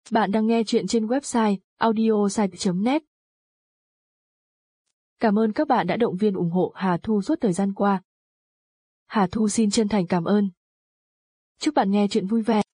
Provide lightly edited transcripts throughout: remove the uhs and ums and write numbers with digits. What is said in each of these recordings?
Bạn đang nghe chuyện trên website audiosite.net. Cảm ơn các bạn đã động viên ủng hộ Hà Thu suốt thời gian qua. Hà Thu xin chân thành cảm ơn. Chúc bạn nghe chuyện vui vẻ.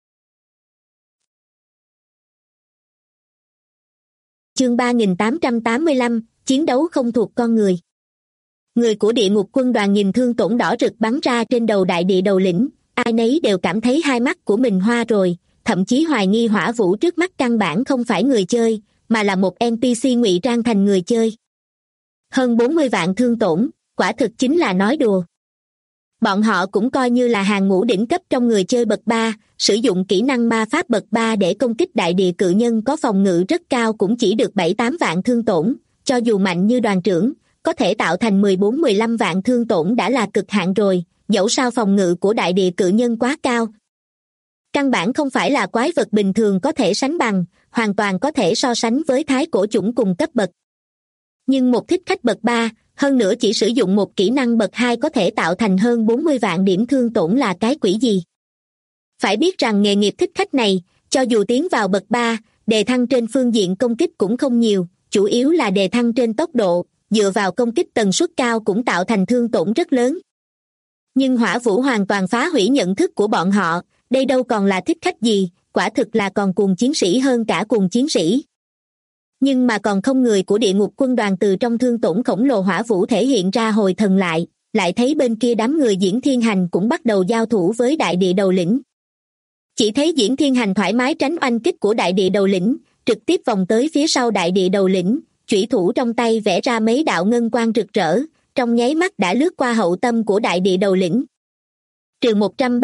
Chương 3885, chiến đấu không thuộc con người. Người của địa ngục quân đoàn nhìn thương tổn đỏ rực bắn ra trên đầu đại địa đầu lĩnh, ai nấy đều cảm thấy hai mắt của mình hoa rồi, thậm chí hoài nghi hỏa vũ trước mắt căn bản không phải người chơi, mà là một NPC ngụy trang thành người chơi. Hơn 40 vạn thương tổn, quả thực chính là nói đùa. Bọn họ cũng coi như là hàng ngũ đỉnh cấp trong người chơi bậc 3, sử dụng kỹ năng ma pháp bậc 3 để công kích đại địa cự nhân có phòng ngự rất cao cũng chỉ được 7-8 vạn thương tổn, cho dù mạnh như đoàn trưởng, có thể tạo thành 14-15 vạn thương tổn đã là cực hạn rồi, dẫu sao phòng ngự của đại địa cự nhân quá cao. Căn bản không phải là quái vật bình thường có thể sánh bằng, hoàn toàn có thể so sánh với thái cổ chủng cùng cấp bậc. Nhưng một thích khách bậc 3, hơn nữa chỉ sử dụng một kỹ năng bậc 2 có thể tạo thành hơn 40 vạn điểm thương tổn là cái quỷ gì? Phải biết rằng nghề nghiệp thích khách này, cho dù tiến vào bậc 3, đề thăng trên phương diện công kích cũng không nhiều, chủ yếu là đề thăng trên tốc độ, dựa vào công kích tần suất cao cũng tạo thành thương tổn rất lớn. Nhưng hỏa vũ hoàn toàn phá hủy nhận thức của bọn họ, đây đâu còn là thích khách gì, quả thực là còn cuồng chiến sĩ hơn cả cuồng chiến sĩ. Nhưng mà còn không người của địa ngục quân đoàn từ trong thương tổn khổng lồ hỏa vũ thể hiện ra hồi thần lại thấy bên kia đám người Diễn Thiên Hành cũng bắt đầu giao thủ với đại địa đầu lĩnh. Chỉ thấy Diễn Thiên Hành thoải mái tránh oanh kích của đại địa đầu lĩnh, trực tiếp vòng tới phía sau đại địa đầu lĩnh, chủy thủ trong tay vẽ ra mấy đạo ngân quang rực rỡ, trong nháy mắt đã lướt qua hậu tâm của đại địa đầu lĩnh. Trừ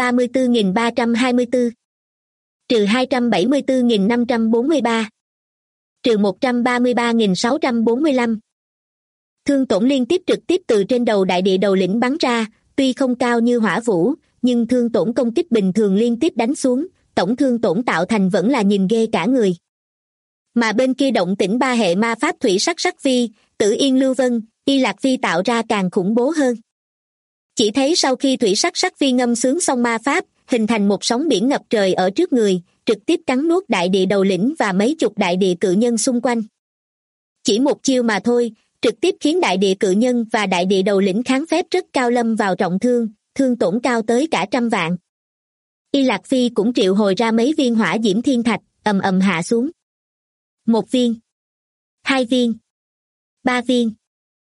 134.324, trừ 274.543, trừ 133.645. Thương tổn liên tiếp trực tiếp từ trên đầu đại địa đầu lĩnh bắn ra, tuy không cao như hỏa vũ, nhưng thương tổn công kích bình thường liên tiếp đánh xuống, tổng thương tổn tạo thành vẫn là nhìn ghê cả người. Mà bên kia động tĩnh ba hệ ma pháp thủy sắc sắc phi, Tử Yên Lưu Vân, Y Lạc Phi tạo ra càng khủng bố hơn. Chỉ thấy sau khi thủy sắc sắc phi ngâm sướng xong ma pháp, hình thành một sóng biển ngập trời ở trước người, trực tiếp cắn nuốt đại địa đầu lĩnh và mấy chục đại địa cự nhân xung quanh. Chỉ một chiêu mà thôi, trực tiếp khiến đại địa cự nhân và đại địa đầu lĩnh kháng phép rất cao lâm vào trọng thương, thương tổn cao tới cả 100 vạn. Y Lạc Phi cũng triệu hồi ra mấy viên hỏa diễm thiên thạch, ầm ầm hạ xuống. 1 viên, 2 viên, 3 viên.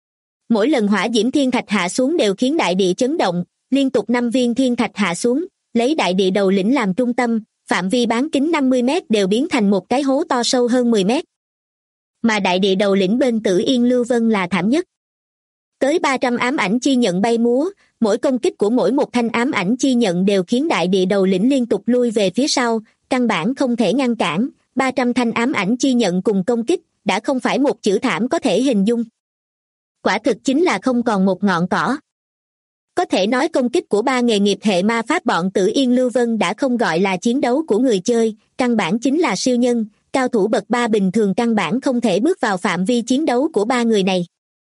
Mỗi lần hỏa diễm thiên thạch hạ xuống đều khiến đại địa chấn động, liên tục 5 viên thiên thạch hạ xuống, lấy đại địa đầu lĩnh làm trung tâm, phạm vi bán kính 50 mét đều biến thành một cái hố to sâu hơn 10 mét. Mà đại địa đầu lĩnh bên Tử Yên Lưu Vân là thảm nhất. Tới 300 ám ảnh chi nhận bay múa, mỗi công kích của mỗi một thanh ám ảnh chi nhận đều khiến đại địa đầu lĩnh liên tục lui về phía sau, căn bản không thể ngăn cản, 300 thanh ám ảnh chi nhận cùng công kích, đã không phải một chữ thảm có thể hình dung. Quả thực chính là không còn một ngọn cỏ. Có thể nói công kích của 3 nghề nghiệp hệ ma pháp bọn Tử Yên Lưu Vân đã không gọi là chiến đấu của người chơi, căn bản chính là siêu nhân, cao thủ bậc 3 bình thường căn bản không thể bước vào phạm vi chiến đấu của 3 người này.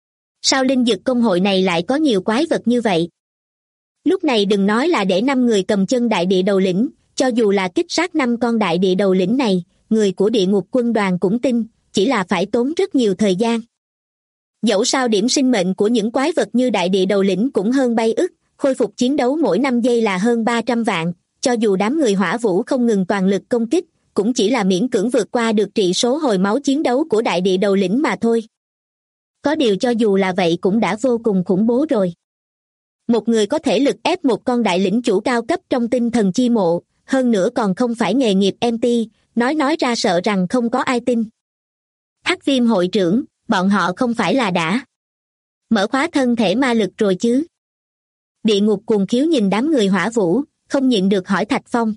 Sao linh dực công hội này lại có nhiều quái vật như vậy? Lúc này đừng nói là để 5 người cầm chân đại địa đầu lĩnh, cho dù là kích sát 5 con đại địa đầu lĩnh này, người của địa ngục quân đoàn cũng tin, chỉ là phải tốn rất nhiều thời gian. Dẫu sao điểm sinh mệnh của những quái vật như đại địa đầu lĩnh cũng hơn bay ức, khôi phục chiến đấu mỗi 5 giây là hơn 300 vạn, cho dù đám người hỏa vũ không ngừng toàn lực công kích, cũng chỉ là miễn cưỡng vượt qua được trị số hồi máu chiến đấu của đại địa đầu lĩnh mà thôi. Có điều cho dù là vậy cũng đã vô cùng khủng bố rồi. Một người có thể lực ép một con đại lĩnh chủ cao cấp trong tinh thần chi mộ, hơn nữa còn không phải nghề nghiệp MT, nói ra sợ rằng không có ai tin. Hắc Viêm hội trưởng, bọn họ không phải là đã mở khóa thân thể ma lực rồi chứ? Địa ngục cuồng khiếu nhìn đám người hỏa vũ, không nhịn được hỏi Thạch Phong.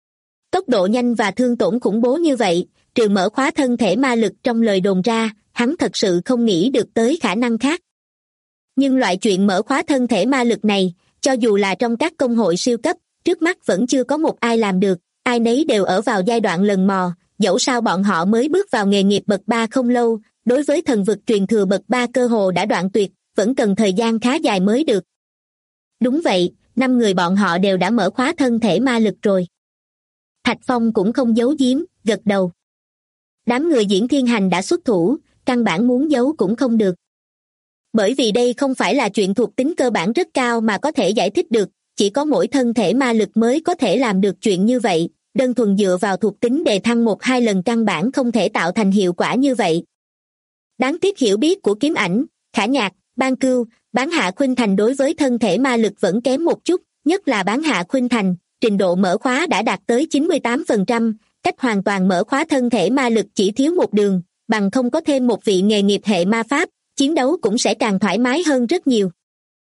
Tốc độ nhanh và thương tổn khủng bố như vậy, trừ mở khóa thân thể ma lực trong lời đồn ra, hắn thật sự không nghĩ được tới khả năng khác. Nhưng loại chuyện mở khóa thân thể ma lực này, cho dù là trong các công hội siêu cấp, trước mắt vẫn chưa có một ai làm được, ai nấy đều ở vào giai đoạn lần mò, dẫu sao bọn họ mới bước vào nghề nghiệp bậc 3 không lâu, đối với thần vực truyền thừa bậc 3 cơ hồ đã đoạn tuyệt, vẫn cần thời gian khá dài mới được. Đúng vậy, 5 người bọn họ đều đã mở khóa thân thể ma lực rồi. Thạch Phong cũng không giấu giếm, gật đầu. Đám người Diễn Thiên Hành đã xuất thủ, căn bản muốn giấu cũng không được. Bởi vì đây không phải là chuyện thuộc tính cơ bản rất cao mà có thể giải thích được, chỉ có mỗi thân thể ma lực mới có thể làm được chuyện như vậy, đơn thuần dựa vào thuộc tính đề thăng 1-2 lần căn bản không thể tạo thành hiệu quả như vậy. Đáng tiếc hiểu biết của Kiếm Ảnh, Khả Nhạc, Ban Cưu, Bán Hạ Khuynh Thành đối với thân thể ma lực vẫn kém một chút, nhất là Bán Hạ Khuynh Thành, trình độ mở khóa đã đạt tới 98%, cách hoàn toàn mở khóa thân thể ma lực chỉ thiếu một đường, bằng không có thêm một vị nghề nghiệp hệ ma pháp, chiến đấu cũng sẽ càng thoải mái hơn rất nhiều.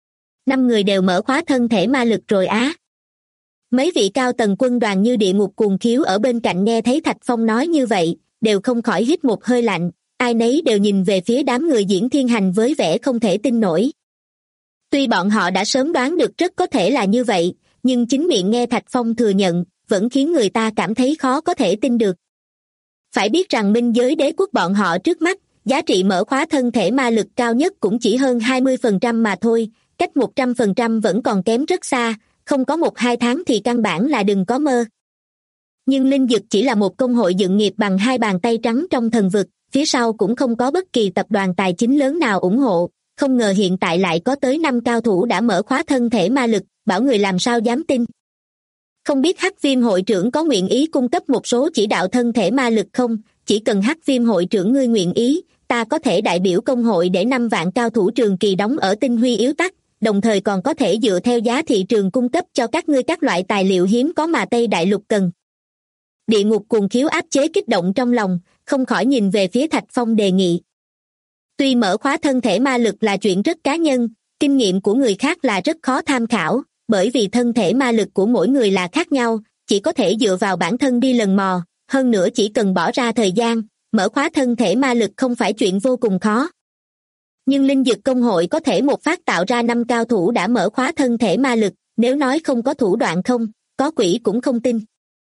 5 người đều mở khóa thân thể ma lực rồi á. Mấy vị cao tầng quân đoàn như Địa Ngục Cuồng Khiếu ở bên cạnh nghe thấy Thạch Phong nói như vậy, đều không khỏi hít một hơi lạnh, ai nấy đều nhìn về phía đám người Diễn Thiên Hành với vẻ không thể tin nổi. Tuy bọn họ đã sớm đoán được rất có thể là như vậy, nhưng chính miệng nghe Thạch Phong thừa nhận, vẫn khiến người ta cảm thấy khó có thể tin được. Phải biết rằng minh giới đế quốc bọn họ trước mắt, giá trị mở khóa thân thể ma lực cao nhất cũng chỉ hơn 20% mà thôi, cách 100% vẫn còn kém rất xa, không có 1-2 tháng thì căn bản là đừng có mơ. Nhưng Linh Dực chỉ là một công hội dựng nghiệp bằng 2 bàn tay trắng trong thần vực, phía sau cũng không có bất kỳ tập đoàn tài chính lớn nào ủng hộ, không ngờ hiện tại lại có tới 5 cao thủ đã mở khóa thân thể ma lực, bảo người làm sao dám tin. Không biết Hắc Viêm hội trưởng có nguyện ý cung cấp một số chỉ đạo thân thể ma lực không? Chỉ cần Hắc Viêm hội trưởng ngươi nguyện ý, ta có thể đại biểu công hội để 5 vạn cao thủ trường kỳ đóng ở Tinh Huy Yếu Tắc, đồng thời còn có thể dựa theo giá thị trường cung cấp cho các ngươi các loại tài liệu hiếm có mà Tây Đại Lục cần. Địa Ngục Cuồng Khiếu áp chế kích động trong lòng, không khỏi nhìn về phía Thạch Phong đề nghị. Tuy mở khóa thân thể ma lực là chuyện rất cá nhân, kinh nghiệm của người khác là rất khó tham khảo, bởi vì thân thể ma lực của mỗi người là khác nhau, chỉ có thể dựa vào bản thân đi lần mò, hơn nữa chỉ cần bỏ ra thời gian, mở khóa thân thể ma lực không phải chuyện vô cùng khó. Nhưng Linh Dực công hội có thể một phát tạo ra 5 cao thủ đã mở khóa thân thể ma lực, nếu nói không có thủ đoạn không, có quỷ cũng không tin.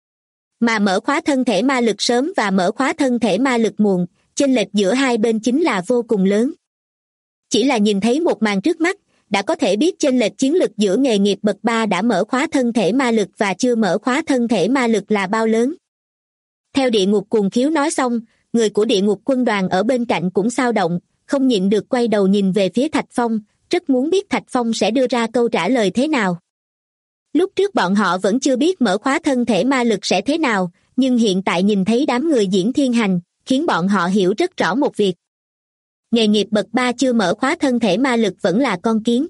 Mà mở khóa thân thể ma lực sớm và mở khóa thân thể ma lực muộn, chênh lệch giữa hai bên chính là vô cùng lớn. Chỉ là nhìn thấy một màn trước mắt, đã có thể biết chênh lệch chiến lực giữa nghề nghiệp bậc 3 đã mở khóa thân thể ma lực và chưa mở khóa thân thể ma lực là bao lớn. Theo Địa Ngục Cuồng Khiếu nói xong, người của Địa Ngục quân đoàn ở bên cạnh cũng xao động, không nhịn được quay đầu nhìn về phía Thạch Phong, rất muốn biết Thạch Phong sẽ đưa ra câu trả lời thế nào. Lúc trước bọn họ vẫn chưa biết mở khóa thân thể ma lực sẽ thế nào, nhưng hiện tại nhìn thấy đám người Diễn Thiên Hành, khiến bọn họ hiểu rất rõ một việc. Nghề nghiệp bậc 3 chưa mở khóa thân thể ma lực vẫn là con kiến.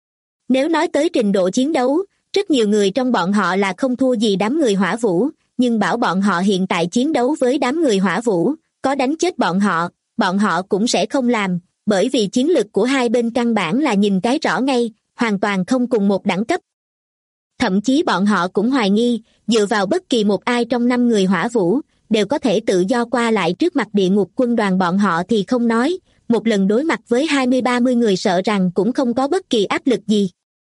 Nếu nói tới trình độ chiến đấu, rất nhiều người trong bọn họ là không thua gì đám người Hỏa Vũ, nhưng bảo bọn họ hiện tại chiến đấu với đám người Hỏa Vũ, có đánh chết bọn họ cũng sẽ không làm, bởi vì chiến lực của hai bên căn bản là nhìn cái rõ ngay, hoàn toàn không cùng một đẳng cấp. Thậm chí bọn họ cũng hoài nghi, dựa vào bất kỳ một ai trong 5 người Hỏa Vũ, đều có thể tự do qua lại trước mặt Địa Ngục quân đoàn bọn họ thì không nói, một lần đối mặt với 20-30 người sợ rằng cũng không có bất kỳ áp lực gì.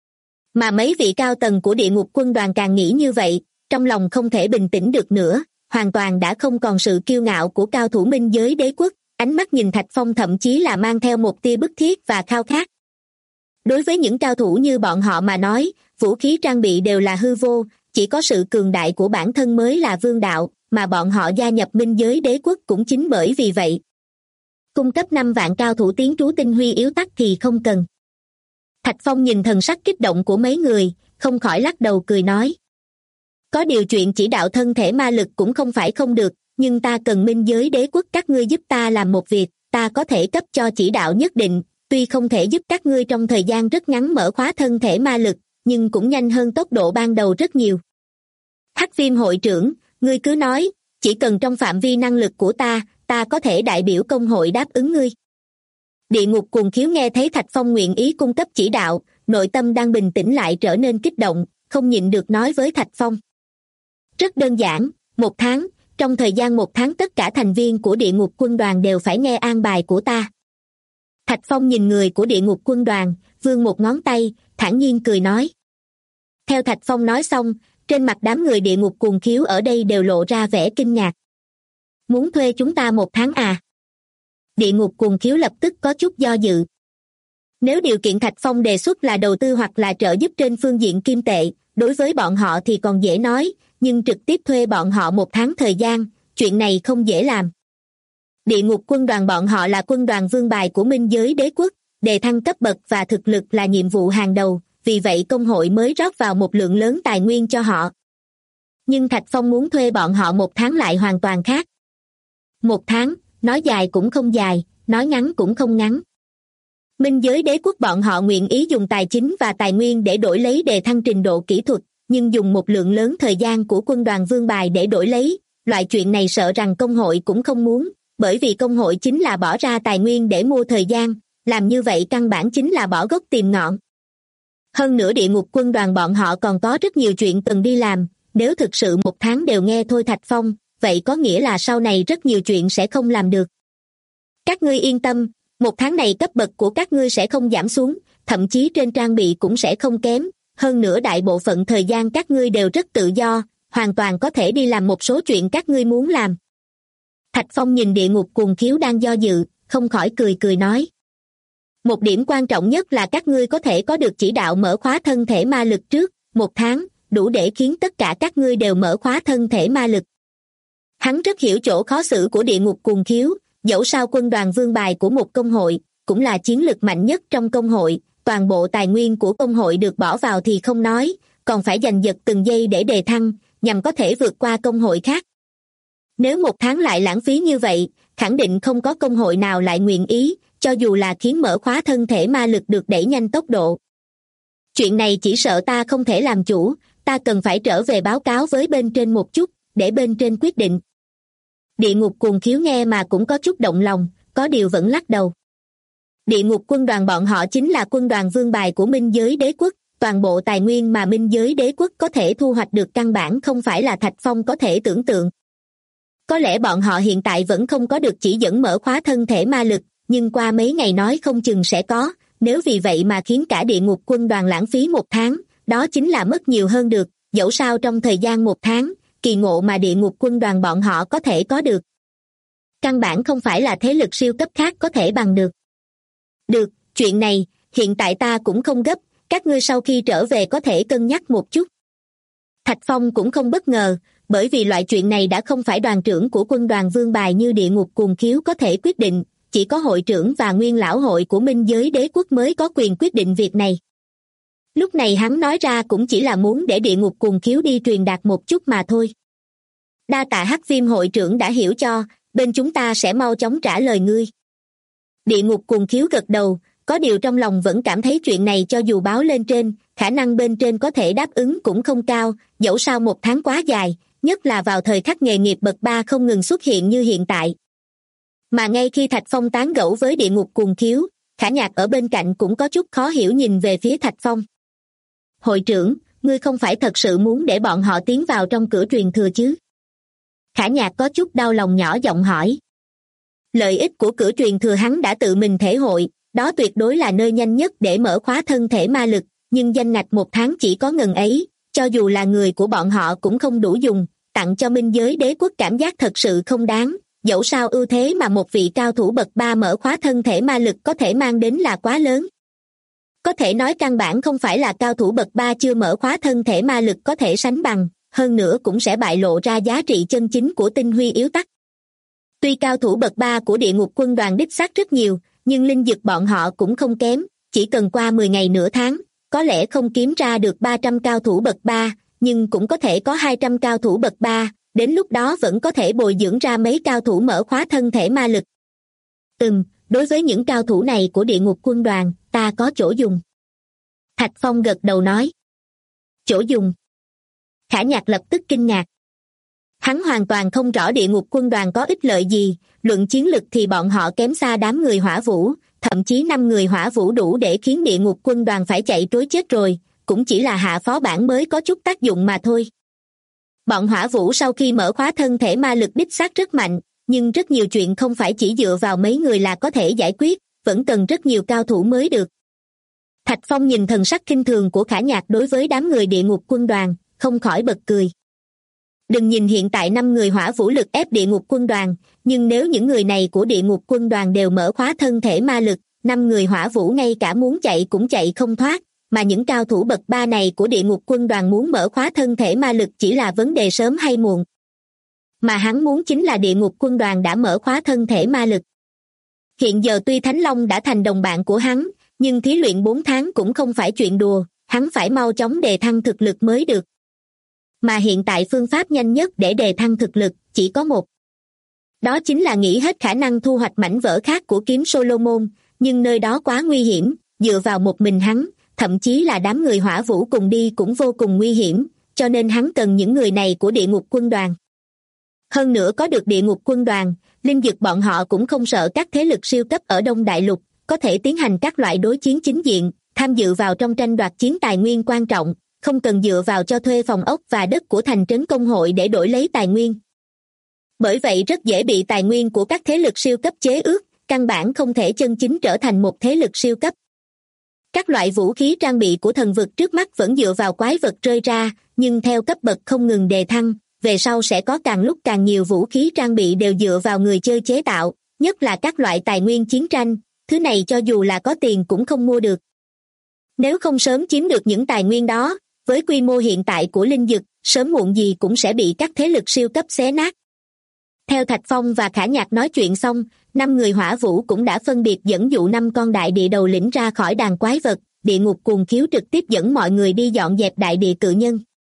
Mà mấy vị cao tầng của Địa Ngục quân đoàn càng nghĩ như vậy, trong lòng không thể bình tĩnh được nữa, hoàn toàn đã không còn sự kiêu ngạo của cao thủ minh giới đế quốc, ánh mắt nhìn Thạch Phong thậm chí là mang theo một tia bức thiết và khao khát. Đối với những cao thủ như bọn họ mà nói, vũ khí trang bị đều là hư vô, chỉ có sự cường đại của bản thân mới là vương đạo, mà bọn họ gia nhập minh giới đế quốc cũng chính bởi vì vậy. Cung cấp 5 vạn cao thủ tiến trú Tinh Huy Yếu Tắc thì không cần. Thạch Phong nhìn thần sắc kích động của mấy người, không khỏi lắc đầu cười nói. Có điều chuyện chỉ đạo thân thể ma lực cũng không phải không được, nhưng ta cần minh giới đế quốc các ngươi giúp ta làm một việc, ta có thể cấp cho chỉ đạo nhất định, tuy không thể giúp các ngươi trong thời gian rất ngắn mở khóa thân thể ma lực, nhưng cũng nhanh hơn tốc độ ban đầu rất nhiều. Hắc Viêm hội trưởng, ngươi cứ nói, chỉ cần trong phạm vi năng lực của ta có thể đại biểu công hội đáp ứng ngươi. Địa Ngục Cuồng Khiếu nghe thấy Thạch Phong nguyện ý cung cấp chỉ đạo, nội tâm đang bình tĩnh lại trở nên kích động, không nhịn được nói với Thạch Phong. Rất đơn giản, 1 tháng, trong thời gian 1 tháng tất cả thành viên của Địa Ngục quân đoàn đều phải nghe an bài của ta. Thạch Phong nhìn người của Địa Ngục quân đoàn, vươn một ngón tay, thản nhiên cười nói. Theo Thạch Phong nói xong, trên mặt đám người Địa Ngục Cuồng Khiếu ở đây đều lộ ra vẻ kinh ngạc. Muốn thuê chúng ta 1 tháng à? Địa Ngục Cuồng Khiếu lập tức có chút do dự. Nếu điều kiện Thạch Phong đề xuất là đầu tư hoặc là trợ giúp trên phương diện kim tệ, đối với bọn họ thì còn dễ nói, nhưng trực tiếp thuê bọn họ 1 tháng thời gian, chuyện này không dễ làm. Địa ngục quân đoàn bọn họ là quân đoàn vương bài của minh giới đế quốc, đề thăng cấp bậc và thực lực là nhiệm vụ hàng đầu, vì vậy công hội mới rót vào một lượng lớn tài nguyên cho họ. Nhưng Thạch Phong muốn thuê bọn họ 1 tháng lại hoàn toàn khác. 1 tháng, nói dài cũng không dài, nói ngắn cũng không ngắn. Minh giới đế quốc bọn họ nguyện ý dùng tài chính và tài nguyên để đổi lấy đề thăng trình độ kỹ thuật, nhưng dùng một lượng lớn thời gian của quân đoàn vương bài để đổi lấy, loại chuyện này sợ rằng công hội cũng không muốn, bởi vì công hội chính là bỏ ra tài nguyên để mua thời gian, làm như vậy căn bản chính là bỏ gốc tìm ngọn. Hơn nữa địa ngục quân đoàn bọn họ còn có rất nhiều chuyện cần đi làm, nếu thực sự 1 tháng đều nghe thôi Thạch Phong, vậy có nghĩa là sau này rất nhiều chuyện sẽ không làm được. Các ngươi yên tâm, 1 tháng này cấp bậc của các ngươi sẽ không giảm xuống, thậm chí trên trang bị cũng sẽ không kém, hơn nữa đại bộ phận thời gian các ngươi đều rất tự do, hoàn toàn có thể đi làm một số chuyện các ngươi muốn làm. Thạch Phong nhìn địa ngục cuồng khiếu đang do dự, không khỏi cười cười nói. Một điểm quan trọng nhất là các ngươi có thể có được chỉ đạo mở khóa thân thể ma lực trước, 1 tháng, đủ để khiến tất cả các ngươi đều mở khóa thân thể ma lực. Hắn rất hiểu chỗ khó xử của địa ngục cuồng khiếu, dẫu sao quân đoàn vương bài của một công hội, cũng là chiến lực mạnh nhất trong công hội, toàn bộ tài nguyên của công hội được bỏ vào thì không nói, còn phải giành giật từng giây để đề thăng, nhằm có thể vượt qua công hội khác. Nếu 1 tháng lại lãng phí như vậy, khẳng định không có công hội nào lại nguyện ý, cho dù là khiến mở khóa thân thể ma lực được đẩy nhanh tốc độ. Chuyện này chỉ sợ ta không thể làm chủ, ta cần phải trở về báo cáo với bên trên một chút, để bên trên quyết định. Địa ngục cuồng khiếu nghe mà cũng có chút động lòng, có điều vẫn lắc đầu. Địa ngục quân đoàn bọn họ chính là quân đoàn vương bài của minh giới đế quốc, toàn bộ tài nguyên mà minh giới đế quốc có thể thu hoạch được căn bản không phải là Thạch Phong có thể tưởng tượng. Có lẽ bọn họ hiện tại vẫn không có được chỉ dẫn mở khóa thân thể ma lực, nhưng qua mấy ngày nói không chừng sẽ có, nếu vì vậy mà khiến cả địa ngục quân đoàn lãng phí 1 tháng, đó chính là mất nhiều hơn được, dẫu sao trong thời gian 1 tháng, kỳ ngộ mà địa ngục quân đoàn bọn họ có thể có được. Căn bản không phải là thế lực siêu cấp khác có thể bằng được. Được, chuyện này, hiện tại ta cũng không gấp, các ngươi sau khi trở về có thể cân nhắc một chút. Thạch Phong cũng không bất ngờ, bởi vì loại chuyện này đã không phải đoàn trưởng của quân đoàn vương bài như địa ngục cuồng khiếu có thể quyết định, chỉ có hội trưởng và nguyên lão hội của minh giới đế quốc mới có quyền quyết định việc này. Lúc này hắn nói ra cũng chỉ là muốn để địa ngục cuồng khiếu đi truyền đạt một chút mà thôi. Đa tạ Hắc Viêm hội trưởng đã hiểu cho, bên chúng ta sẽ mau chóng trả lời ngươi. Địa ngục cuồng khiếu gật đầu, có điều trong lòng vẫn cảm thấy chuyện này cho dù báo lên trên, khả năng bên trên có thể đáp ứng cũng không cao, dẫu sao 1 tháng quá dài, nhất là vào thời khắc nghề nghiệp bậc 3 không ngừng xuất hiện như hiện tại. Mà ngay khi Thạch Phong tán gẫu với địa ngục cuồng khiếu, Khả Nhạc ở bên cạnh cũng có chút khó hiểu nhìn về phía Thạch Phong. Hội trưởng, ngươi không phải thật sự muốn để bọn họ tiến vào trong cửa truyền thừa chứ? Khả Nhạc có chút đau lòng nhỏ giọng hỏi. Lợi ích của cửa truyền thừa hắn đã tự mình thể hội, đó tuyệt đối là nơi nhanh nhất để mở khóa thân thể ma lực, nhưng danh ngạch 1 tháng chỉ có ngần ấy, cho dù là người của bọn họ cũng không đủ dùng, tặng cho minh giới đế quốc cảm giác thật sự không đáng, dẫu sao ưu thế mà một vị cao thủ bậc 3 mở khóa thân thể ma lực có thể mang đến là quá lớn. Có thể nói căn bản không phải là cao thủ bậc 3 chưa mở khóa thân thể ma lực có thể sánh bằng, hơn nữa cũng sẽ bại lộ ra giá trị chân chính của tinh huy yếu tắc. Tuy cao thủ bậc 3 của địa ngục quân đoàn đích xác rất nhiều, nhưng linh dược bọn họ cũng không kém, chỉ cần qua 10 ngày nửa tháng, có lẽ không kiếm ra được 300 cao thủ bậc 3, nhưng cũng có thể có 200 cao thủ bậc 3, đến lúc đó vẫn có thể bồi dưỡng ra mấy cao thủ mở khóa thân thể ma lực. Đối với những cao thủ này của địa ngục quân đoàn, ta có chỗ dùng. Thạch Phong gật đầu nói. Chỗ dùng? Khả Nhạc lập tức kinh ngạc. Hắn hoàn toàn không rõ địa ngục quân đoàn có ích lợi gì, luận chiến lực thì bọn họ kém xa đám người hỏa vũ, thậm chí 5 người hỏa vũ đủ để khiến địa ngục quân đoàn phải chạy trối chết rồi, cũng chỉ là hạ phó bản mới có chút tác dụng mà thôi. Bọn hỏa vũ sau khi mở khóa thân thể ma lực đích xác rất mạnh, nhưng rất nhiều chuyện không phải chỉ dựa vào mấy người là có thể giải quyết, vẫn cần rất nhiều cao thủ mới được. Thạch Phong nhìn thần sắc khinh thường của Khả Nhạc đối với đám người địa ngục quân đoàn, không khỏi bật cười. Đừng nhìn hiện tại 5 người hỏa vũ lực ép địa ngục quân đoàn, nhưng nếu những người này của địa ngục quân đoàn đều mở khóa thân thể ma lực, 5 người hỏa vũ ngay cả muốn chạy cũng chạy không thoát, mà những cao thủ bậc 3 này của địa ngục quân đoàn muốn mở khóa thân thể ma lực chỉ là vấn đề sớm hay muộn. Mà hắn muốn chính là địa ngục quân đoàn đã mở khóa thân thể ma lực. Hiện giờ tuy Thánh Long đã thành đồng bạn của hắn, nhưng thí luyện 4 tháng cũng không phải chuyện đùa, hắn phải mau chóng đề thăng thực lực mới được. Mà hiện tại phương pháp nhanh nhất để đề thăng thực lực chỉ có một. Đó chính là nghĩ hết khả năng thu hoạch mảnh vỡ khác của kiếm Solomon, nhưng nơi đó quá nguy hiểm, dựa vào một mình hắn, thậm chí là đám người hỏa vũ cùng đi cũng vô cùng nguy hiểm, cho nên hắn cần những người này của địa ngục quân đoàn. Hơn nữa có được địa ngục quân đoàn, linh dực bọn họ cũng không sợ các thế lực siêu cấp ở Đông Đại Lục, có thể tiến hành các loại đối chiến chính diện, tham dự vào trong tranh đoạt chiến tài nguyên quan trọng, không cần dựa vào cho thuê phòng ốc và đất của thành trấn công hội để đổi lấy tài nguyên. Bởi vậy rất dễ bị tài nguyên của các thế lực siêu cấp chế ước, căn bản không thể chân chính trở thành một thế lực siêu cấp. Các loại vũ khí trang bị của thần vực trước mắt vẫn dựa vào quái vật rơi ra, nhưng theo cấp bậc không ngừng đề thăng, về sau sẽ có càng lúc càng nhiều vũ khí trang bị đều dựa vào người chơi chế tạo, nhất là các loại tài nguyên chiến tranh, thứ này cho dù là có tiền cũng không mua được. Nếu không sớm chiếm được những tài nguyên đó, với quy mô hiện tại của linh dực, sớm muộn gì cũng sẽ bị các thế lực siêu cấp xé nát. Theo Thạch Phong và Khả Nhạc nói chuyện xong, 5 người hỏa vũ cũng đã phân biệt dẫn dụ 5 con đại địa đầu lĩnh ra khỏi đàn quái vật, địa ngục cuồng khiếu trực tiếp dẫn mọi người đi dọn dẹp đại địa cự nhân.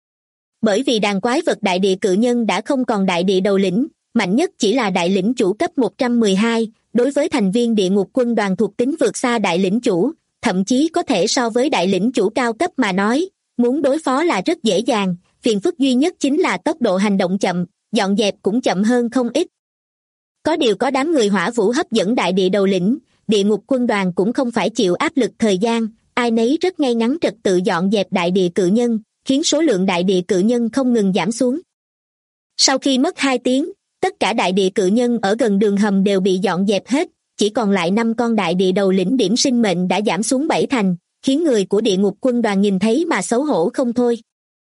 Bởi vì đàn quái vật đại địa cự nhân đã không còn đại địa đầu lĩnh, mạnh nhất chỉ là đại lĩnh chủ cấp 112, đối với thành viên địa ngục quân đoàn thuộc tính vượt xa đại lĩnh chủ, thậm chí có thể so với đại lĩnh chủ cao cấp mà nói, muốn đối phó là rất dễ dàng, phiền phức duy nhất chính là tốc độ hành động chậm, dọn dẹp cũng chậm hơn không ít. Có điều có đám người hỏa vũ hấp dẫn đại địa đầu lĩnh, địa ngục quân đoàn cũng không phải chịu áp lực thời gian, ai nấy rất ngay ngắn trật tự dọn dẹp đại địa cự nhân, khiến số lượng đại địa cự nhân không ngừng giảm xuống. Sau khi mất 2 tiếng, tất cả đại địa cự nhân ở gần đường hầm đều bị dọn dẹp hết, chỉ còn lại 5 con đại địa đầu lĩnh điểm sinh mệnh đã giảm xuống 7 thành, khiến người của địa ngục quân đoàn nhìn thấy mà xấu hổ không thôi.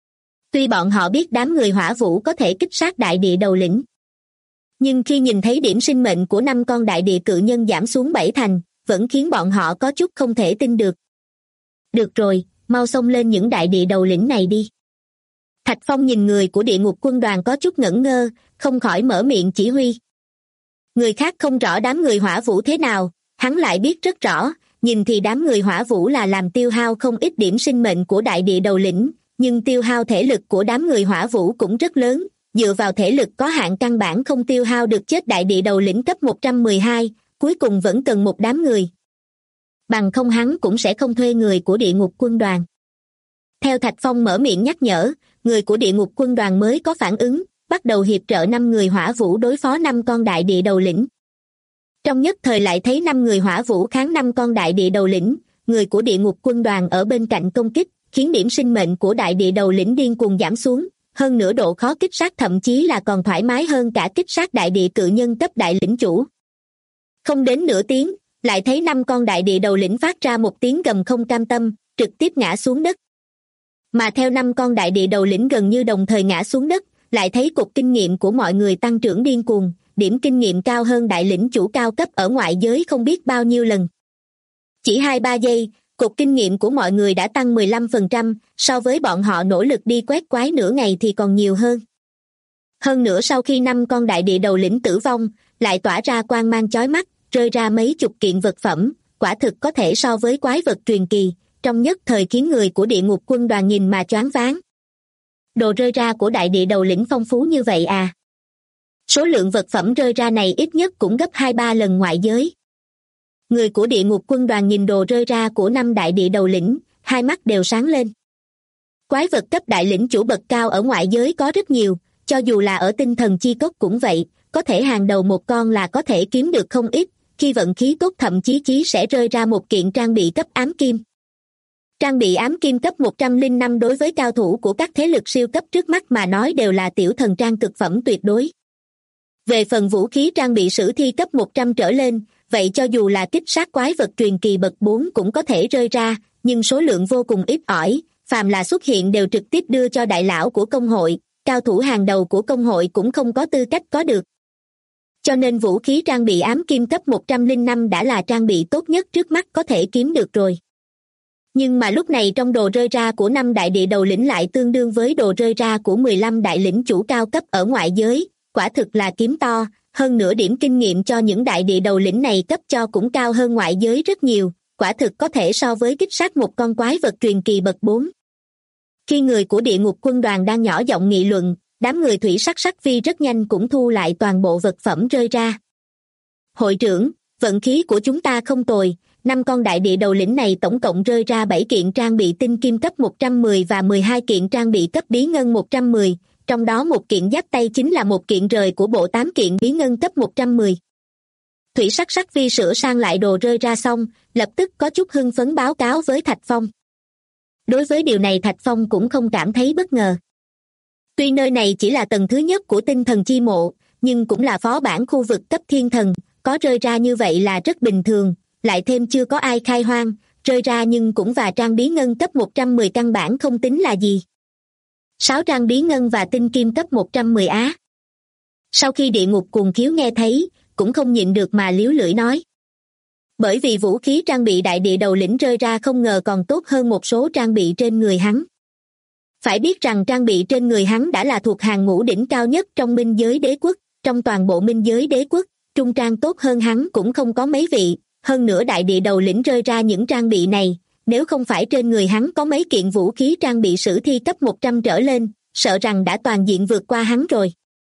Tuy bọn họ biết đám người hỏa vũ có thể kích sát đại địa đầu lĩnh, nhưng khi nhìn thấy điểm sinh mệnh của 5 con đại địa cự nhân giảm xuống 7 thành, vẫn khiến bọn họ có chút không thể tin được. Được rồi, mau xông lên những đại địa đầu lĩnh này đi. Thạch Phong nhìn người của địa ngục quân đoàn có chút ngẩn ngơ, không khỏi mở miệng chỉ huy. Người khác không rõ đám người hỏa vũ thế nào, hắn lại biết rất rõ, nhìn thì đám người hỏa vũ là làm tiêu hao không ít điểm sinh mệnh của đại địa đầu lĩnh, nhưng tiêu hao thể lực của đám người hỏa vũ cũng rất lớn, dựa vào thể lực có hạn căn bản không tiêu hao được chết đại địa đầu lĩnh cấp 112, cuối cùng vẫn cần một đám người. Bằng không hắn cũng sẽ không thuê người của địa ngục quân đoàn. Theo Thạch Phong mở miệng nhắc nhở, người của địa ngục quân đoàn mới có phản ứng, bắt đầu hiệp trợ 5 người hỏa vũ đối phó 5 con đại địa đầu lĩnh. Trong nhất thời lại thấy 5 người hỏa vũ kháng 5 con đại địa đầu lĩnh, người của địa ngục quân đoàn ở bên cạnh công kích, khiến điểm sinh mệnh của đại địa đầu lĩnh điên cuồng giảm xuống, hơn nữa độ khó kích sát thậm chí là còn thoải mái hơn cả kích sát đại địa cự nhân cấp đại lĩnh chủ. Không đến nửa tiếng, lại thấy 5 con đại địa đầu lĩnh phát ra một tiếng gầm không cam tâm, trực tiếp ngã xuống đất. Mà theo 5 con đại địa đầu lĩnh gần như đồng thời ngã xuống đất, lại thấy cục kinh nghiệm của mọi người tăng trưởng điên cuồng, điểm kinh nghiệm cao hơn đại lĩnh chủ cao cấp ở ngoại giới không biết bao nhiêu lần. Chỉ 2-3 giây, cục kinh nghiệm của mọi người đã tăng 15%, so với bọn họ nỗ lực đi quét quái nửa ngày thì còn nhiều hơn. Hơn nữa sau khi 5 con đại địa đầu lĩnh tử vong, lại tỏa ra quang mang chói mắt, rơi ra mấy chục kiện vật phẩm, quả thực có thể so với quái vật truyền kỳ, trong nhất thời khiến người của địa ngục quân đoàn nhìn mà choáng váng. Đồ rơi ra của đại địa đầu lĩnh phong phú như vậy à? Số lượng vật phẩm rơi ra này ít nhất cũng gấp 2-3 lần ngoại giới. Người của địa ngục quân đoàn nhìn đồ rơi ra của 5 đại địa đầu lĩnh, hai mắt đều sáng lên. Quái vật cấp đại lĩnh chủ bậc cao ở ngoại giới có rất nhiều, cho dù là ở tinh thần chi cốc cũng vậy, có thể hàng đầu một con là có thể kiếm được không ít, khi vận khí tốt thậm chí sẽ rơi ra một kiện trang bị cấp ám kim. Trang bị ám kim cấp 105 đối với cao thủ của các thế lực siêu cấp trước mắt mà nói đều là tiểu thần trang cực phẩm tuyệt đối. Về phần vũ khí trang bị sử thi cấp 100 trở lên, vậy cho dù là kích sát quái vật truyền kỳ bậc 4 cũng có thể rơi ra, nhưng số lượng vô cùng ít ỏi, phàm là xuất hiện đều trực tiếp đưa cho đại lão của công hội, cao thủ hàng đầu của công hội cũng không có tư cách có được. Cho nên vũ khí trang bị ám kim cấp 105 đã là trang bị tốt nhất trước mắt có thể kiếm được rồi. Nhưng mà lúc này trong đồ rơi ra của 5 đại địa đầu lĩnh lại tương đương với đồ rơi ra của 15 đại lĩnh chủ cao cấp ở ngoại giới, quả thực là kiếm to, hơn nữa điểm kinh nghiệm cho những đại địa đầu lĩnh này cấp cho cũng cao hơn ngoại giới rất nhiều, quả thực có thể so với kích sát một con quái vật truyền kỳ bậc 4. Khi người của địa ngục quân đoàn đang nhỏ giọng nghị luận, đám người thủy sắc sắc vi rất nhanh cũng thu lại toàn bộ vật phẩm rơi ra. Hội trưởng, vận khí của chúng ta không tồi, 5 con đại địa đầu lĩnh này tổng cộng rơi ra 7 kiện trang bị tinh kim cấp 110 và 12 kiện trang bị cấp bí ngân 110, trong đó một kiện giáp tay chính là một kiện rời của bộ 8 kiện bí ngân cấp 110. Thủy sắc sắc vi sửa sang lại đồ rơi ra xong, lập tức có chút hưng phấn báo cáo với Thạch Phong. Đối với điều này Thạch Phong cũng không cảm thấy bất ngờ. Tuy nơi này chỉ là tầng thứ nhất của tinh thần chi mộ, nhưng cũng là phó bản khu vực cấp thiên thần, có rơi ra như vậy là rất bình thường, lại thêm chưa có ai khai hoang, rơi ra nhưng cũng và trang bí ngân cấp 110 căn bản không tính là gì. 6 trang bí ngân và tinh kim cấp 110 á. Sau khi địa ngục cuồng khiếu nghe thấy, cũng không nhịn được mà liếu lưỡi nói. Bởi vì vũ khí trang bị đại địa đầu lĩnh rơi ra không ngờ còn tốt hơn một số trang bị trên người hắn. Phải biết rằng trang bị trên người hắn đã là thuộc hàng ngũ đỉnh cao nhất trong minh giới đế quốc, trong toàn bộ minh giới đế quốc, trung trang tốt hơn hắn cũng không có mấy vị, hơn nữa đại địa đầu lĩnh rơi ra những trang bị này, nếu không phải trên người hắn có mấy kiện vũ khí trang bị sử thi cấp 100 trở lên, sợ rằng đã toàn diện vượt qua hắn rồi.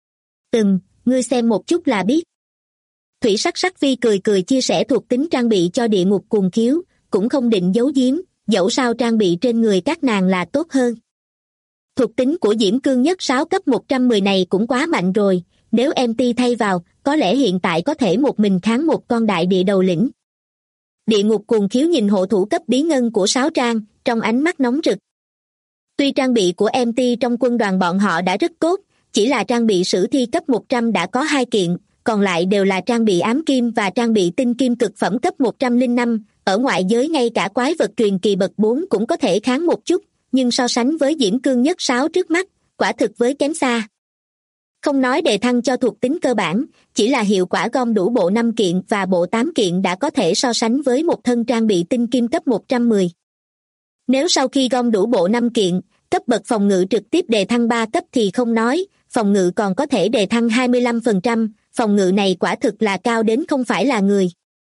Ngươi xem một chút là biết. Thủy sắc sắc vi cười cười chia sẻ thuộc tính trang bị cho địa ngục cuồng khiếu, cũng không định giấu giếm, dẫu sao trang bị trên người các nàng là tốt hơn. Thuộc tính của Diễm Cương Nhất 6 cấp 110 này cũng quá mạnh rồi, nếu MT thay vào, có lẽ hiện tại có thể một mình kháng một con đại địa đầu lĩnh. Địa ngục cuồng khiếu nhìn hộ thủ cấp bí ngân của Sáo Trang, trong ánh mắt nóng rực. Tuy trang bị của MT trong quân đoàn bọn họ đã rất tốt, chỉ là trang bị sử thi cấp 100 đã có 2 kiện, còn lại đều là trang bị ám kim và trang bị tinh kim cực phẩm cấp 105, ở ngoại giới ngay cả quái vật truyền kỳ bậc 4 cũng có thể kháng một chút, nhưng so sánh với Diễm Cương Nhất 6 trước mắt, quả thực với kém xa. Không nói đề thăng cho thuộc tính cơ bản, chỉ là hiệu quả gom đủ bộ 5 kiện và bộ 8 kiện đã có thể so sánh với một thân trang bị tinh kim cấp 110. Nếu sau khi gom đủ bộ 5 kiện, cấp bậc phòng ngự trực tiếp đề thăng 3 cấp thì không nói, phòng ngự còn có thể đề thăng 25%, phòng ngự này quả thực là cao đến không phải là người.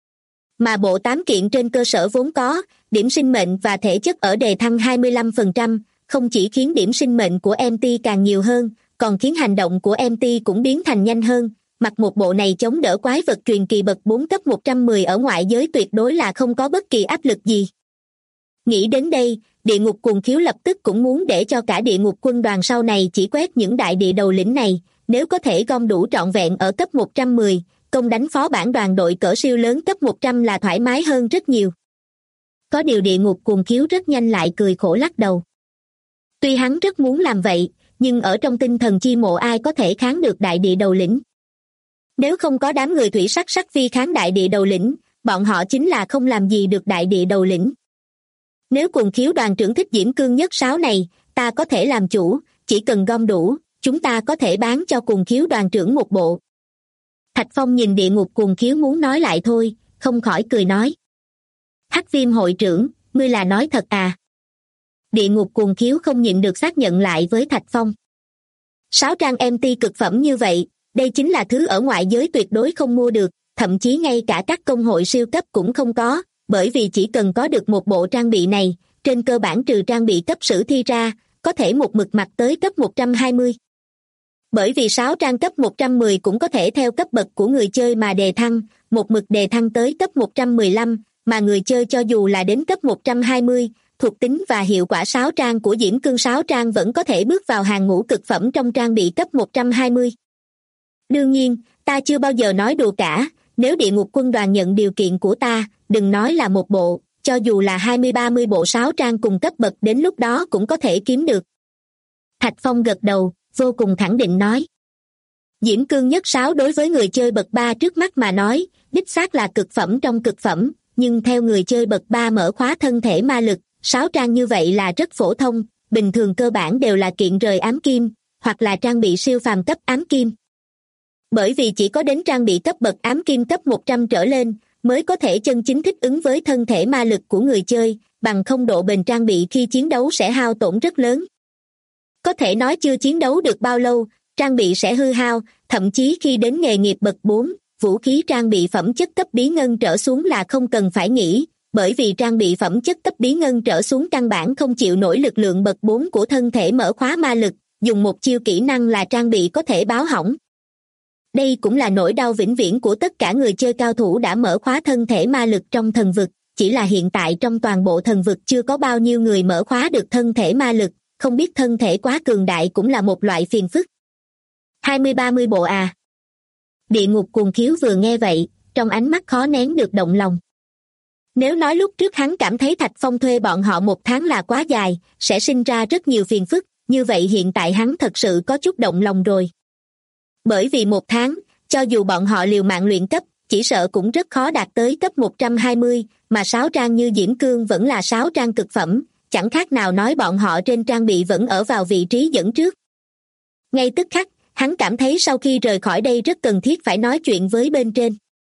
Mà bộ 8 kiện trên cơ sở vốn có, điểm sinh mệnh và thể chất ở đề thăng 25%, không chỉ khiến điểm sinh mệnh của MT càng nhiều hơn, còn khiến hành động của MT cũng biến thành nhanh hơn, mặc một bộ này chống đỡ quái vật truyền kỳ bậc 4 cấp 110 ở ngoại giới tuyệt đối là không có bất kỳ áp lực gì. Nghĩ đến đây, địa ngục cuồng khiếu lập tức cũng muốn để cho cả địa ngục quân đoàn sau này chỉ quét những đại địa đầu lĩnh này, nếu có thể gom đủ trọn vẹn ở cấp 110, công đánh phó bản đoàn đội cỡ siêu lớn cấp 100 là thoải mái hơn rất nhiều. Có điều địa ngục cuồng khiếu rất nhanh lại cười khổ lắc đầu. Tuy hắn rất muốn làm vậy, nhưng ở trong tinh thần chi mộ ai có thể kháng được đại địa đầu lĩnh. Nếu không có đám người thủy sắc sắc vi kháng đại địa đầu lĩnh, bọn họ chính là không làm gì được đại địa đầu lĩnh. Nếu cuồng khiếu đoàn trưởng thích Diễm Cương Nhất 6 này, ta có thể làm chủ, chỉ cần gom đủ, chúng ta có thể bán cho cuồng khiếu đoàn trưởng một bộ. Thạch Phong nhìn địa ngục cuồng khiếu muốn nói lại thôi, không khỏi cười nói. Hắc Viêm hội trưởng, ngươi là nói thật à? Địa ngục cuồng khiếu không nhịn được xác nhận lại với Thạch Phong. 6 trang MT cực phẩm như vậy, đây chính là thứ ở ngoại giới tuyệt đối không mua được, thậm chí ngay cả các công hội siêu cấp cũng không có, bởi vì chỉ cần có được một bộ trang bị này, trên cơ bản trừ trang bị cấp sử thi ra, có thể một mực mặc tới cấp 120. Bởi vì 6 trang cấp 110 cũng có thể theo cấp bậc của người chơi mà đề thăng, một mực đề thăng tới cấp 115, mà người chơi cho dù là đến cấp 120, thuộc tính và hiệu quả 6 trang của Diễm Cương 6 trang vẫn có thể bước vào hàng ngũ cực phẩm trong trang bị cấp 120. Đương nhiên, ta chưa bao giờ nói đùa cả, nếu địa ngục quân đoàn nhận điều kiện của ta, đừng nói là một bộ, cho dù là 20-30 bộ 6 trang cùng cấp bậc đến lúc đó cũng có thể kiếm được. Thạch Phong gật đầu, vô cùng khẳng định nói. Diễm Cương Nhất 6 đối với người chơi bậc 3 trước mắt mà nói, đích xác là cực phẩm trong cực phẩm, nhưng theo người chơi bậc 3 mở khóa thân thể ma lực, 6 trang như vậy là rất phổ thông, bình thường cơ bản đều là kiện rời ám kim, hoặc là trang bị siêu phàm cấp ám kim. Bởi vì chỉ có đến trang bị cấp bậc ám kim cấp 100 trở lên, mới có thể chân chính thích ứng với thân thể ma lực của người chơi, bằng không độ bền trang bị khi chiến đấu sẽ hao tổn rất lớn. Có thể nói chưa chiến đấu được bao lâu, trang bị sẽ hư hao, thậm chí khi đến nghề nghiệp bậc 4, vũ khí trang bị phẩm chất cấp bí ngân trở xuống là không cần phải nghĩ, bởi vì trang bị phẩm chất cấp bí ngân trở xuống căn bản không chịu nổi lực lượng bậc 4 của thân thể mở khóa ma lực, dùng một chiêu kỹ năng là trang bị có thể báo hỏng. Đây cũng là nỗi đau vĩnh viễn của tất cả người chơi cao thủ đã mở khóa thân thể ma lực trong thần vực, chỉ là hiện tại trong toàn bộ thần vực chưa có bao nhiêu người mở khóa được thân thể ma lực, không biết thân thể quá cường đại cũng là một loại phiền phức. 20-30 bộ à? Địa ngục cuồng khiếu vừa nghe vậy, trong ánh mắt khó nén được động lòng. Nếu nói lúc trước hắn cảm thấy Thạch Phong thuê bọn họ 1 tháng là quá dài, sẽ sinh ra rất nhiều phiền phức, như vậy hiện tại hắn thật sự có chút động lòng rồi. Bởi vì 1 tháng, cho dù bọn họ liều mạng luyện cấp, chỉ sợ cũng rất khó đạt tới cấp 120, mà 6 trang như Diễm Cương vẫn là 6 trang cực phẩm, chẳng khác nào nói bọn họ trên trang bị vẫn ở vào vị trí dẫn trước. Ngay tức khắc, hắn cảm thấy sau khi rời khỏi đây rất cần thiết phải nói chuyện với bên trên.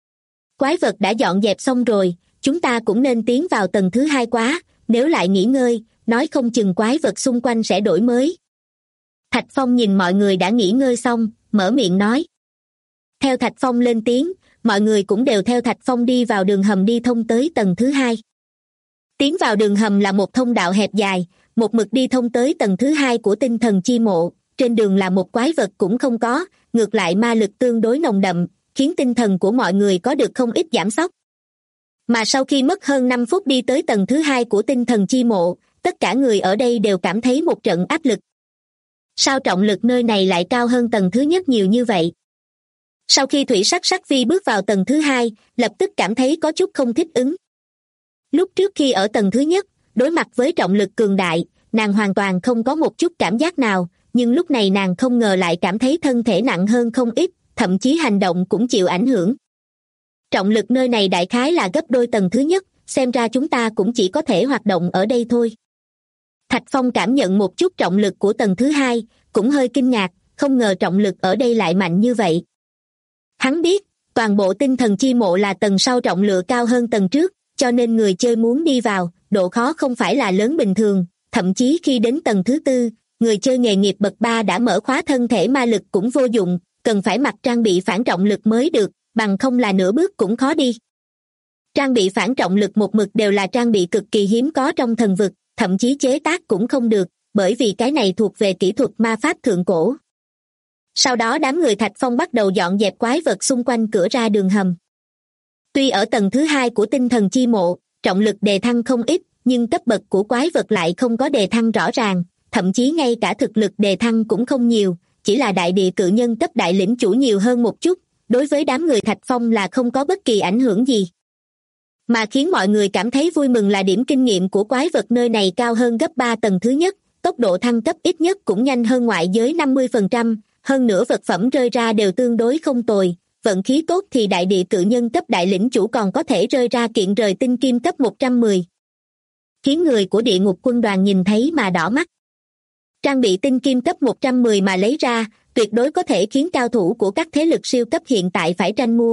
Quái vật đã dọn dẹp xong rồi, chúng ta cũng nên tiến vào tầng thứ 2 quá, nếu lại nghỉ ngơi, nói không chừng quái vật xung quanh sẽ đổi mới. Thạch Phong nhìn mọi người đã nghỉ ngơi xong, mở miệng nói. Theo Thạch Phong lên tiếng, mọi người cũng đều theo Thạch Phong đi vào đường hầm đi thông tới tầng thứ 2. Tiến vào đường hầm là một thông đạo hẹp dài, một mực đi thông tới tầng thứ 2 của tinh thần chi mộ, trên đường là một quái vật cũng không có, ngược lại ma lực tương đối nồng đậm, khiến tinh thần của mọi người có được không ít giảm sóc. Mà sau khi mất hơn 5 phút đi tới tầng thứ 2 của tinh thần chi mộ, tất cả người ở đây đều cảm thấy một trận áp lực. Sao trọng lực nơi này lại cao hơn tầng thứ nhất nhiều như vậy? Sau khi Thủy Sắc Sắc Phi bước vào tầng thứ 2, lập tức cảm thấy có chút không thích ứng. Lúc trước khi ở tầng thứ nhất, đối mặt với trọng lực cường đại, nàng hoàn toàn không có một chút cảm giác nào, nhưng lúc này nàng không ngờ lại cảm thấy thân thể nặng hơn không ít, thậm chí hành động cũng chịu ảnh hưởng. Trọng lực nơi này đại khái là gấp đôi tầng thứ nhất, xem ra chúng ta cũng chỉ có thể hoạt động ở đây thôi. Thạch Phong cảm nhận một chút trọng lực của tầng thứ 2, cũng hơi kinh ngạc, không ngờ trọng lực ở đây lại mạnh như vậy. Hắn biết, toàn bộ tinh thần chi mộ là tầng sau trọng lượng cao hơn tầng trước, cho nên người chơi muốn đi vào, độ khó không phải là lớn bình thường, thậm chí khi đến tầng thứ 4, người chơi nghề nghiệp bậc 3 đã mở khóa thân thể ma lực cũng vô dụng, cần phải mặc trang bị phản trọng lực mới được, bằng không là nửa bước cũng khó đi. Trang bị phản trọng lực một mực đều là trang bị cực kỳ hiếm có trong thần vực, thậm chí chế tác cũng không được, bởi vì cái này thuộc về kỹ thuật ma pháp thượng cổ. Sau đó đám người Thạch Phong bắt đầu dọn dẹp quái vật xung quanh cửa ra đường hầm. Tuy ở tầng thứ 2 của tinh thần chi mộ, trọng lực đề thăng không ít, nhưng cấp bậc của quái vật lại không có đề thăng rõ ràng, thậm chí ngay cả thực lực đề thăng cũng không nhiều, chỉ là đại địa cự nhân cấp đại lĩnh chủ nhiều hơn một chút, đối với đám người Thạch Phong là không có bất kỳ ảnh hưởng gì. Mà khiến mọi người cảm thấy vui mừng là điểm kinh nghiệm của quái vật nơi này cao hơn gấp 3 tầng thứ nhất, tốc độ thăng cấp ít nhất cũng nhanh hơn ngoại giới 50%, hơn nữa vật phẩm rơi ra đều tương đối không tồi, vận khí tốt thì đại địa cự nhân cấp đại lĩnh chủ còn có thể rơi ra kiện rời tinh kim cấp 110. Khiến người của địa ngục quân đoàn nhìn thấy mà đỏ mắt. Trang bị tinh kim cấp 110 mà lấy ra, tuyệt đối có thể khiến cao thủ của các thế lực siêu cấp hiện tại phải tranh mua.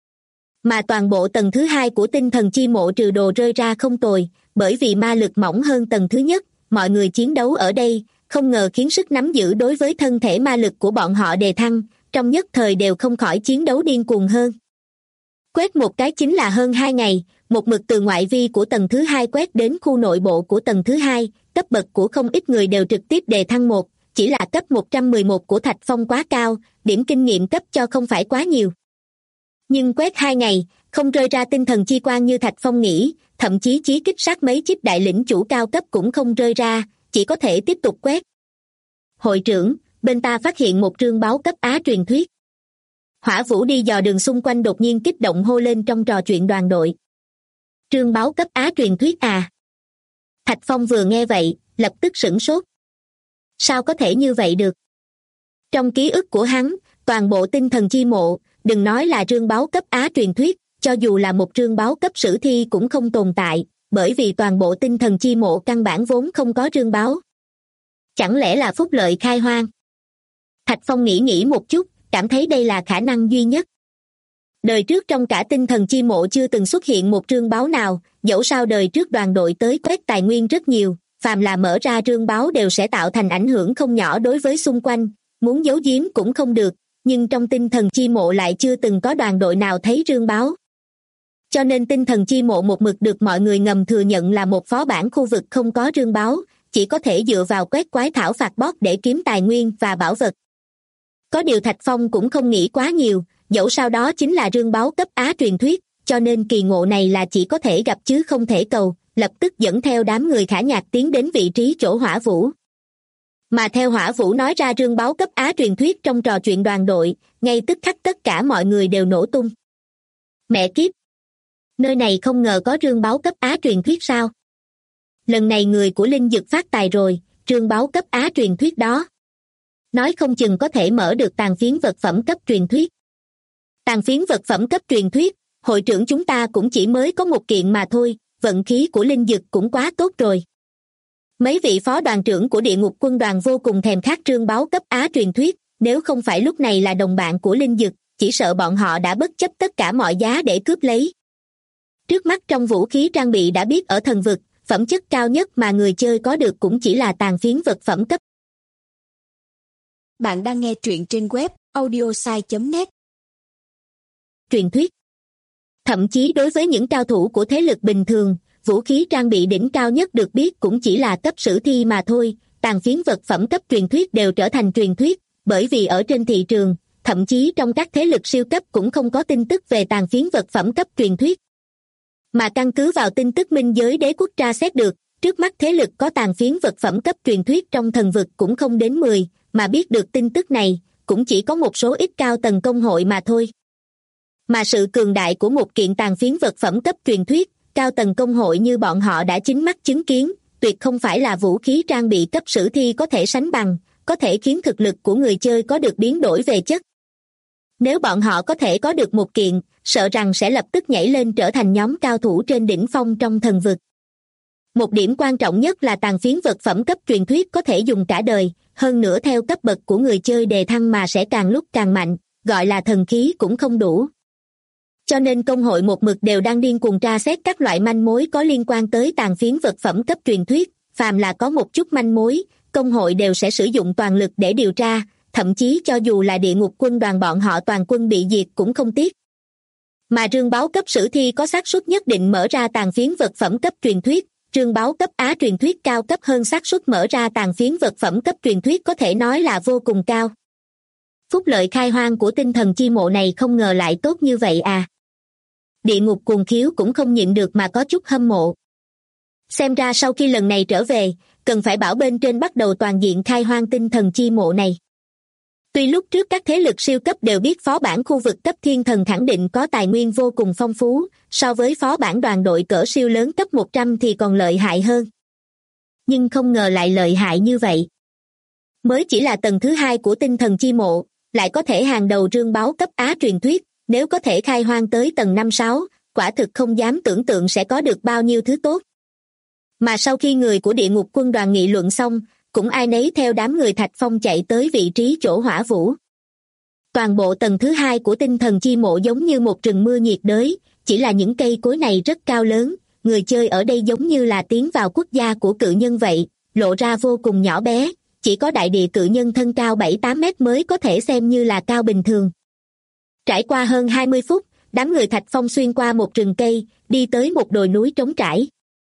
Mà toàn bộ tầng thứ 2 của tinh thần chi mộ trừ đồ rơi ra không tồi, bởi vì ma lực mỏng hơn tầng thứ nhất, mọi người chiến đấu ở đây, không ngờ khiến sức nắm giữ đối với thân thể ma lực của bọn họ đề thăng, trong nhất thời đều không khỏi chiến đấu điên cuồng hơn. Quét một cái chính là hơn 2 ngày, một mực từ ngoại vi của tầng thứ 2 quét đến khu nội bộ của tầng thứ 2, cấp bậc của không ít người đều trực tiếp đề thăng một, chỉ là cấp 111 của Thạch Phong quá cao, điểm kinh nghiệm cấp cho không phải quá nhiều. Nhưng quét 2 ngày, không rơi ra tinh thần chi quang như Thạch Phong nghĩ, thậm chí chí kích sát mấy chip đại lĩnh chủ cao cấp cũng không rơi ra, chỉ có thể tiếp tục quét. Hội trưởng, bên ta phát hiện một trương báo cấp Á truyền thuyết. Hỏa Vũ đi dò đường xung quanh đột nhiên kích động hô lên trong trò chuyện đoàn đội. Trương báo cấp Á truyền thuyết à? Thạch Phong vừa nghe vậy, lập tức sửng sốt. Sao có thể như vậy được? Trong ký ức của hắn, toàn bộ tinh thần chi mộ, đừng nói là trương báo cấp Á truyền thuyết, cho dù là một trương báo cấp sử thi cũng không tồn tại, bởi vì toàn bộ tinh thần chi mộ căn bản vốn không có trương báo. Chẳng lẽ là phúc lợi khai hoang? Thạch Phong nghĩ một chút, cảm thấy đây là khả năng duy nhất. Đời trước trong cả tinh thần chi mộ chưa từng xuất hiện một trương báo nào, dẫu sao đời trước đoàn đội tới quét tài nguyên rất nhiều, phàm là mở ra rương báo đều sẽ tạo thành ảnh hưởng không nhỏ đối với xung quanh, muốn giấu giếm cũng không được, nhưng trong tinh thần chi mộ lại chưa từng có đoàn đội nào thấy rương báo. Cho nên tinh thần chi mộ một mực được mọi người ngầm thừa nhận là một phó bản khu vực không có rương báo, chỉ có thể dựa vào quét quái thảo phạt boss để kiếm tài nguyên và bảo vật. Có điều Thạch Phong cũng không nghĩ quá nhiều, dẫu sao đó chính là rương báo cấp Á truyền thuyết, cho nên kỳ ngộ này là chỉ có thể gặp chứ không thể cầu, lập tức dẫn theo đám người Khả Nhạc tiến đến vị trí chỗ Hỏa Vũ. Mà theo Hỏa Vũ nói ra rương báo cấp Á truyền thuyết trong trò chuyện đoàn đội, ngay tức khắc tất cả mọi người đều nổ tung. Mẹ kiếp! Nơi này không ngờ có rương báo cấp Á truyền thuyết sao? Lần này người của Linh Dực phát tài rồi, rương báo cấp Á truyền thuyết đó. Nói không chừng có thể mở được tàn phiến vật phẩm cấp truyền thuyết. Tàn phiến vật phẩm cấp truyền thuyết, hội trưởng chúng ta cũng chỉ mới có một kiện mà thôi, vận khí của Linh Dực cũng quá tốt rồi. Mấy vị phó đoàn trưởng của Địa Ngục Quân đoàn vô cùng thèm khát rương báo cấp Á truyền thuyết, nếu không phải lúc này là đồng bạn của Linh Dực, chỉ sợ bọn họ đã bất chấp tất cả mọi giá để cướp lấy. Trước mắt trong vũ khí trang bị đã biết ở thần vực, phẩm chất cao nhất mà người chơi có được cũng chỉ là tàn phiến vật phẩm cấp. Bạn đang nghe truyện trên web audiosai.net. Truyền thuyết. Thậm chí đối với những cao thủ của thế lực bình thường, vũ khí trang bị đỉnh cao nhất được biết cũng chỉ là cấp sử thi mà thôi, tàn phiến vật phẩm cấp truyền thuyết đều trở thành truyền thuyết, bởi vì ở trên thị trường, thậm chí trong các thế lực siêu cấp cũng không có tin tức về tàn phiến vật phẩm cấp truyền thuyết. Mà căn cứ vào tin tức minh giới đế quốc tra xét được, trước mắt thế lực có tàn phiến vật phẩm cấp truyền thuyết trong thần vực cũng không đến 10, mà biết được tin tức này, cũng chỉ có một số ít cao tầng công hội mà thôi. Mà sự cường đại của một kiện tàn phiến vật phẩm cấp truyền thuyết, cao tầng công hội như bọn họ đã chính mắt chứng kiến, tuyệt không phải là vũ khí trang bị cấp sử thi có thể sánh bằng, có thể khiến thực lực của người chơi có được biến đổi về chất. Nếu bọn họ có thể có được một kiện, sợ rằng sẽ lập tức nhảy lên trở thành nhóm cao thủ trên đỉnh phong trong thần vực. Một điểm quan trọng nhất là tàn phiến vật phẩm cấp truyền thuyết có thể dùng cả đời, hơn nữa theo cấp bậc của người chơi đề thăng mà sẽ càng lúc càng mạnh, gọi là thần khí cũng không đủ. Cho nên công hội một mực đều đang điên cuồng tra xét các loại manh mối có liên quan tới tàn phiến vật phẩm cấp truyền thuyết, phàm là có một chút manh mối, công hội đều sẽ sử dụng toàn lực để điều tra, thậm chí cho dù là Địa Ngục Quân đoàn bọn họ toàn quân bị diệt cũng không tiếc. Mà rương báo cấp sử thi có xác suất nhất định mở ra tàn phiến vật phẩm cấp truyền thuyết, rương báo cấp Á truyền thuyết cao cấp hơn xác suất mở ra tàn phiến vật phẩm cấp truyền thuyết có thể nói là vô cùng cao. Phúc lợi khai hoang của tinh thần chi mộ này không ngờ lại tốt như vậy à. Địa Ngục Cuồng Khiếu cũng không nhịn được mà có chút hâm mộ. Xem ra sau khi lần này trở về, cần phải bảo bên trên bắt đầu toàn diện khai hoang tinh thần chi mộ này. Tuy lúc trước các thế lực siêu cấp đều biết phó bản khu vực cấp thiên thần khẳng định có tài nguyên vô cùng phong phú, so với phó bản đoàn đội cỡ siêu lớn cấp 100 thì còn lợi hại hơn. Nhưng không ngờ lại lợi hại như vậy. Mới chỉ là tầng thứ 2 của tinh thần chi mộ, lại có thể hàng đầu rương báo cấp Á truyền thuyết, nếu có thể khai hoang tới tầng 5-6, quả thực không dám tưởng tượng sẽ có được bao nhiêu thứ tốt. Mà sau khi người của Địa Ngục Quân đoàn nghị luận xong, cũng ai nấy theo đám người Thạch Phong chạy tới vị trí chỗ Hỏa Vũ. Toàn bộ tầng thứ 2 của tinh thần chi mộ giống như một rừng mưa nhiệt đới, chỉ là những cây cối này rất cao lớn, người chơi ở đây giống như là tiến vào quốc gia của cự nhân vậy, lộ ra vô cùng nhỏ bé, chỉ có đại địa cự nhân thân cao 7-8 mét mới có thể xem như là cao bình thường. Trải qua hơn 20 phút, đám người Thạch Phong xuyên qua một rừng cây, đi tới một đồi núi trống trải.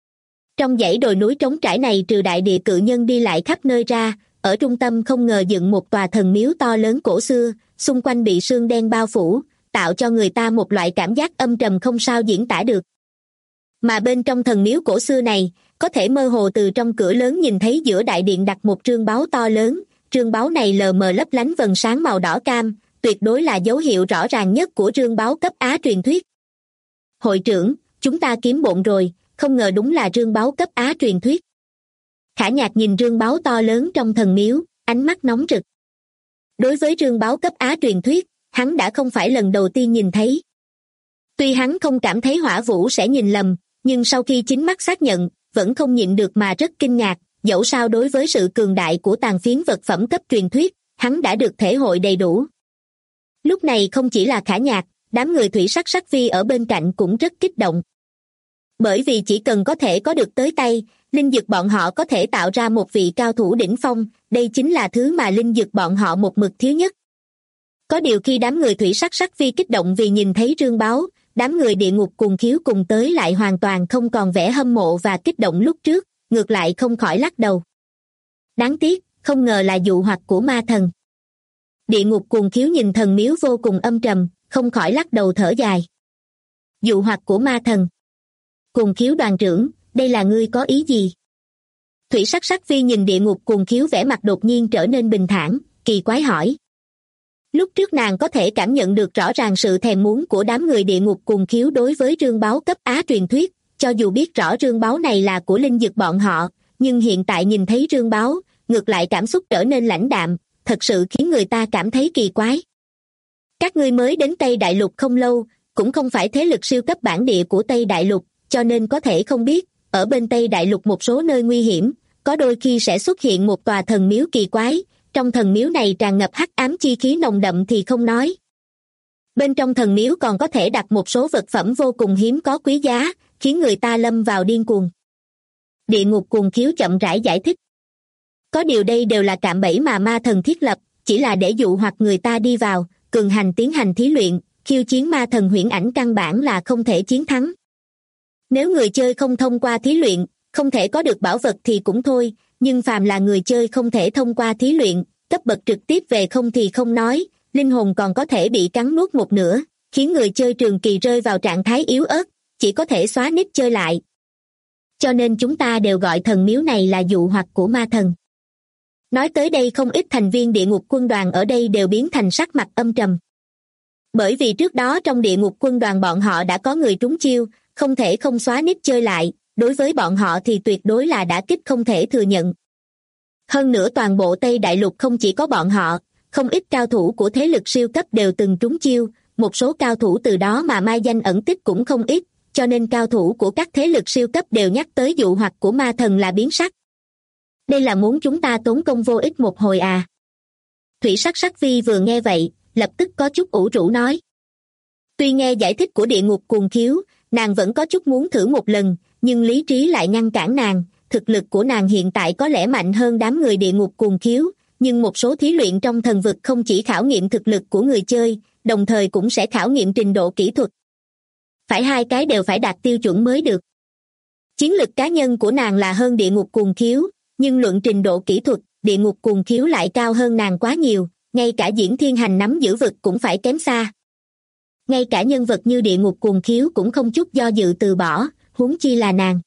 Trong dãy đồi núi trống trải này trừ đại địa cự nhân đi lại khắp nơi ra, ở trung tâm không ngờ dựng một tòa thần miếu to lớn cổ xưa, xung quanh bị sương đen bao phủ, tạo cho người ta một loại cảm giác âm trầm không sao diễn tả được. Mà bên trong thần miếu cổ xưa này, có thể mơ hồ từ trong cửa lớn nhìn thấy giữa đại điện đặt một trương báu to lớn, trương báu này lờ mờ lấp lánh vầng sáng màu đỏ cam, tuyệt đối là dấu hiệu rõ ràng nhất của trương báu cấp Á truyền thuyết. Hội trưởng, chúng ta kiếm bộn rồi, không ngờ đúng là trương báu cấp Á truyền thuyết. Khả Nhạc nhìn trương báu to lớn trong thần miếu, ánh mắt nóng rực. Đối với trương báu cấp Á truyền thuyết, hắn đã không phải lần đầu tiên nhìn thấy. Tuy hắn không cảm thấy Hỏa Vũ sẽ nhìn lầm, nhưng sau khi chính mắt xác nhận, vẫn không nhịn được mà rất kinh ngạc, dẫu sao đối với sự cường đại của tàn phiến vật phẩm cấp truyền thuyết, hắn đã được thể hội đầy đủ. Lúc này không chỉ là Khả Nhạc, đám người thủy sắc sắc vi ở bên cạnh cũng rất kích động. Bởi vì chỉ cần có thể có được tới tay, linh dược bọn họ có thể tạo ra một vị cao thủ đỉnh phong, đây chính là thứ mà linh dược bọn họ một mực thiếu nhất. Có điều khi đám người thủy sắc sắc phi kích động vì nhìn thấy Trương Báu, đám người địa ngục cuồng khiếu cùng tới lại hoàn toàn không còn vẻ hâm mộ và kích động lúc trước, ngược lại không khỏi lắc đầu. Đáng tiếc, không ngờ là dụ hoặc của ma thần. Địa ngục cuồng khiếu nhìn thần miếu vô cùng âm trầm, không khỏi lắc đầu thở dài. Dụ hoặc của ma thần. Cuồng khiếu đoàn trưởng, đây là ngươi có ý gì? Thủy sắc sắc phi nhìn địa ngục cuồng khiếu vẻ mặt đột nhiên trở nên bình thản, kỳ quái hỏi. Lúc trước nàng có thể cảm nhận được rõ ràng sự thèm muốn của đám người địa ngục cuồng khiếu đối với rương báu cấp Á truyền thuyết, cho dù biết rõ rương báu này là của linh dược bọn họ, nhưng hiện tại nhìn thấy rương báu, ngược lại cảm xúc trở nên lãnh đạm, thật sự khiến người ta cảm thấy kỳ quái. Các ngươi mới đến Tây Đại Lục không lâu, cũng không phải thế lực siêu cấp bản địa của Tây Đại Lục, cho nên có thể không biết, ở bên Tây Đại Lục một số nơi nguy hiểm, có đôi khi sẽ xuất hiện một tòa thần miếu kỳ quái, trong thần miếu này tràn ngập hắc ám chi khí nồng đậm thì không nói. Bên trong thần miếu còn có thể đặt một số vật phẩm vô cùng hiếm có quý giá, khiến người ta lâm vào điên cuồng. Địa ngục cuồng khiếu chậm rãi giải thích. Có điều đây đều là cạm bẫy mà ma thần thiết lập, chỉ là để dụ hoặc người ta đi vào, cường hành tiến hành thí luyện, khiêu chiến ma thần huyễn ảnh căn bản là không thể chiến thắng. Nếu người chơi không thông qua thí luyện, không thể có được bảo vật thì cũng thôi, nhưng phàm là người chơi không thể thông qua thí luyện, cấp bậc trực tiếp về không thì không nói, linh hồn còn có thể bị cắn nuốt một nửa, khiến người chơi trường kỳ rơi vào trạng thái yếu ớt, chỉ có thể xóa nick chơi lại. Cho nên chúng ta đều gọi thần miếu này là dụ hoặc của ma thần. Nói tới đây không ít thành viên địa ngục quân đoàn ở đây đều biến thành sắc mặt âm trầm. Bởi vì trước đó trong địa ngục quân đoàn bọn họ đã có người trúng chiêu, không thể không xóa nick chơi lại, đối với bọn họ thì tuyệt đối là đả kích không thể thừa nhận. Hơn nữa toàn bộ Tây Đại Lục không chỉ có bọn họ, không ít cao thủ của thế lực siêu cấp đều từng trúng chiêu, một số cao thủ từ đó mà mai danh ẩn tích cũng không ít, cho nên cao thủ của các thế lực siêu cấp đều nhắc tới dụ hoặc của ma thần là biến sắc. Đây là muốn chúng ta tốn công vô ích một hồi à? Thủy sắc sắc phi vừa nghe vậy, lập tức có chút ủ rũ nói. Tuy nghe giải thích của địa ngục cuồng khiếu, nàng vẫn có chút muốn thử một lần, nhưng lý trí lại ngăn cản nàng, thực lực của nàng hiện tại có lẽ mạnh hơn đám người địa ngục cuồng khiếu, nhưng một số thí luyện trong thần vực không chỉ khảo nghiệm thực lực của người chơi, đồng thời cũng sẽ khảo nghiệm trình độ kỹ thuật. Phải hai cái đều phải đạt tiêu chuẩn mới được. Chiến lực cá nhân của nàng là hơn địa ngục cuồng khiếu, nhưng luận trình độ kỹ thuật, địa ngục cuồng khiếu lại cao hơn nàng quá nhiều, ngay cả diễn thiên hành nắm giữ vực cũng phải kém xa. Ngay cả nhân vật như địa ngục cuồng khiếu cũng không chút do dự từ bỏ, huống chi là nàng.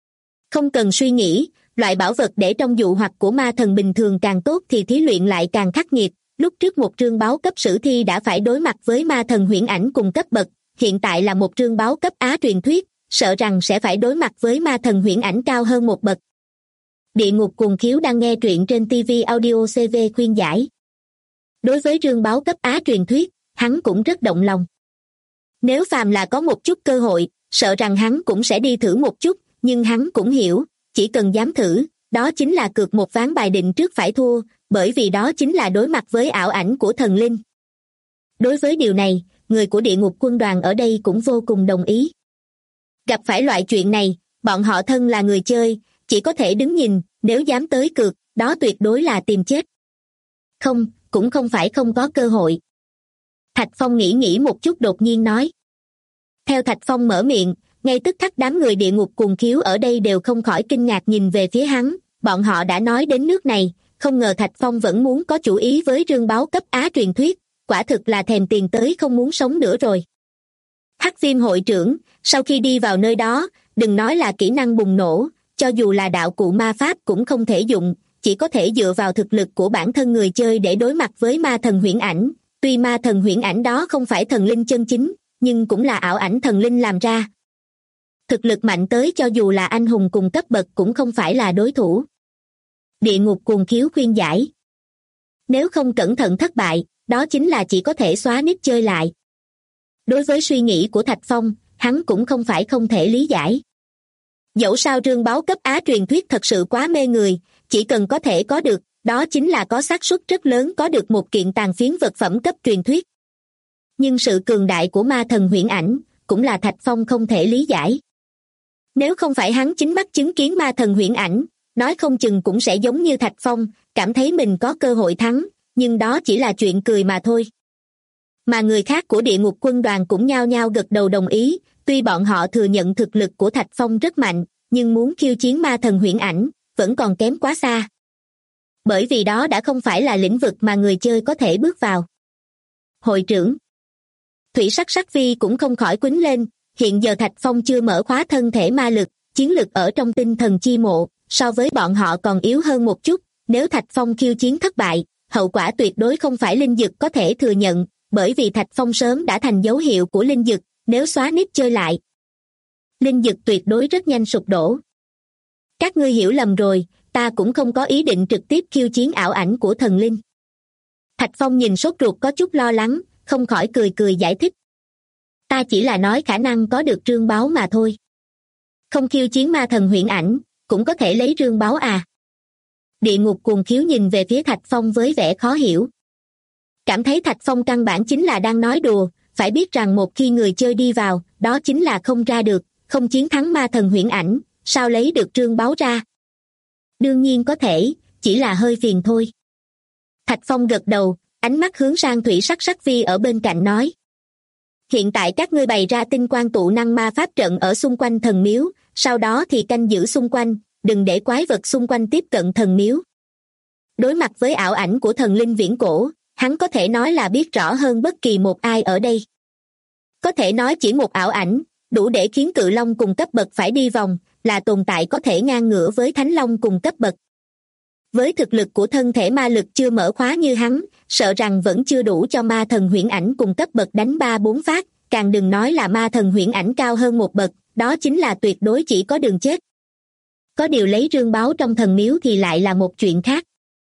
Không cần suy nghĩ, loại bảo vật để trong dụ hoặc của ma thần bình thường càng tốt thì thí luyện lại càng khắc nghiệt. Lúc trước một trương báo cấp sử thi đã phải đối mặt với ma thần huyễn ảnh cùng cấp bậc, hiện tại là một trương báo cấp Á truyền thuyết, sợ rằng sẽ phải đối mặt với ma thần huyễn ảnh cao hơn một bậc. Địa ngục cuồng khiếu đang nghe truyện trên TV Audio CV khuyên giải. Đối với trương báo cấp Á truyền thuyết, hắn cũng rất động lòng. Nếu phàm là có một chút cơ hội, sợ rằng hắn cũng sẽ đi thử một chút, nhưng hắn cũng hiểu, chỉ cần dám thử, đó chính là cược một ván bài định trước phải thua, bởi vì đó chính là đối mặt với ảo ảnh của thần linh. Đối với điều này, người của địa ngục quân đoàn ở đây cũng vô cùng đồng ý. Gặp phải loại chuyện này, bọn họ thân là người chơi, chỉ có thể đứng nhìn, nếu dám tới cược, đó tuyệt đối là tìm chết. Không, cũng không phải không có cơ hội. Thạch Phong nghĩ một chút đột nhiên nói. Theo Thạch Phong mở miệng, ngay tức khắc đám người địa ngục cuồng khiếu ở đây đều không khỏi kinh ngạc nhìn về phía hắn, bọn họ đã nói đến nước này, không ngờ Thạch Phong vẫn muốn có chủ ý với trương báo cấp Á truyền thuyết, quả thực là thèm tiền tới không muốn sống nữa rồi. Hắc Viêm hội trưởng, sau khi đi vào nơi đó, đừng nói là kỹ năng bùng nổ, cho dù là đạo cụ ma pháp cũng không thể dụng, chỉ có thể dựa vào thực lực của bản thân người chơi để đối mặt với ma thần huyễn ảnh. Tuy ma thần huyễn ảnh đó không phải thần linh chân chính, nhưng cũng là ảo ảnh thần linh làm ra. Thực lực mạnh tới cho dù là anh hùng cùng cấp bậc cũng không phải là đối thủ. Địa ngục cuồng khiếu khuyên giải. Nếu không cẩn thận thất bại, đó chính là chỉ có thể xóa nick chơi lại. Đối với suy nghĩ của Thạch Phong, hắn cũng không phải không thể lý giải. Dẫu sao trương báo cấp Á truyền thuyết thật sự quá mê người, chỉ cần có thể có được, đó chính là có xác suất rất lớn có được một kiện tàn phiến vật phẩm cấp truyền thuyết. Nhưng sự cường đại của ma thần huyễn ảnh, cũng là Thạch Phong không thể lý giải. Nếu không phải hắn chính mắt chứng kiến ma thần huyễn ảnh, nói không chừng cũng sẽ giống như Thạch Phong, cảm thấy mình có cơ hội thắng, nhưng đó chỉ là chuyện cười mà thôi. Mà người khác của địa ngục quân đoàn cũng nhao nhao gật đầu đồng ý, tuy bọn họ thừa nhận thực lực của Thạch Phong rất mạnh, nhưng muốn khiêu chiến ma thần huyễn ảnh, vẫn còn kém quá xa. Bởi vì đó đã không phải là lĩnh vực mà người chơi có thể bước vào. Hội trưởng Thủy Sắc Sắc Vi cũng không khỏi quýnh lên, hiện giờ Thạch Phong chưa mở khóa thân thể ma lực, chiến lực ở trong tinh thần chi mộ, so với bọn họ còn yếu hơn một chút, nếu Thạch Phong khiêu chiến thất bại, hậu quả tuyệt đối không phải linh dực có thể thừa nhận, bởi vì Thạch Phong sớm đã thành dấu hiệu của linh dực, nếu xóa nít chơi lại. Linh dực tuyệt đối rất nhanh sụp đổ. Các ngươi hiểu lầm rồi, ta cũng không có ý định trực tiếp khiêu chiến ảo ảnh của thần linh. Thạch Phong nhìn sốt ruột có chút lo lắng, không khỏi cười cười giải thích. Ta chỉ là nói khả năng có được trương báu mà thôi. Không khiêu chiến ma thần huyễn ảnh, cũng có thể lấy trương báu à? Địa ngục cuồng khiếu nhìn về phía Thạch Phong với vẻ khó hiểu. Cảm thấy Thạch Phong căn bản chính là đang nói đùa, phải biết rằng một khi người chơi đi vào, đó chính là không ra được, không chiến thắng ma thần huyễn ảnh, sao lấy được trương báu ra? Đương nhiên có thể, chỉ là hơi phiền thôi. Thạch Phong gật đầu, ánh mắt hướng sang Thủy Sắc Sắc Vi ở bên cạnh nói. Hiện tại các ngươi bày ra tinh quang tụ năng ma pháp trận ở xung quanh thần miếu, sau đó thì canh giữ xung quanh, đừng để quái vật xung quanh tiếp cận thần miếu. Đối mặt với ảo ảnh của thần linh viễn cổ, hắn có thể nói là biết rõ hơn bất kỳ một ai ở đây. Có thể nói chỉ một ảo ảnh, đủ để khiến cự long cùng cấp bậc phải đi vòng, là tồn tại có thể ngang ngửa với thánh long cùng cấp bậc. Với thực lực của thân thể ma lực chưa mở khóa như hắn, sợ rằng vẫn chưa đủ cho ma thần huyễn ảnh cùng cấp bậc đánh 3-4 phát, càng đừng nói là ma thần huyễn ảnh cao hơn một bậc, đó chính là tuyệt đối chỉ có đường chết. Có điều lấy rương báo trong thần miếu thì lại là một chuyện khác.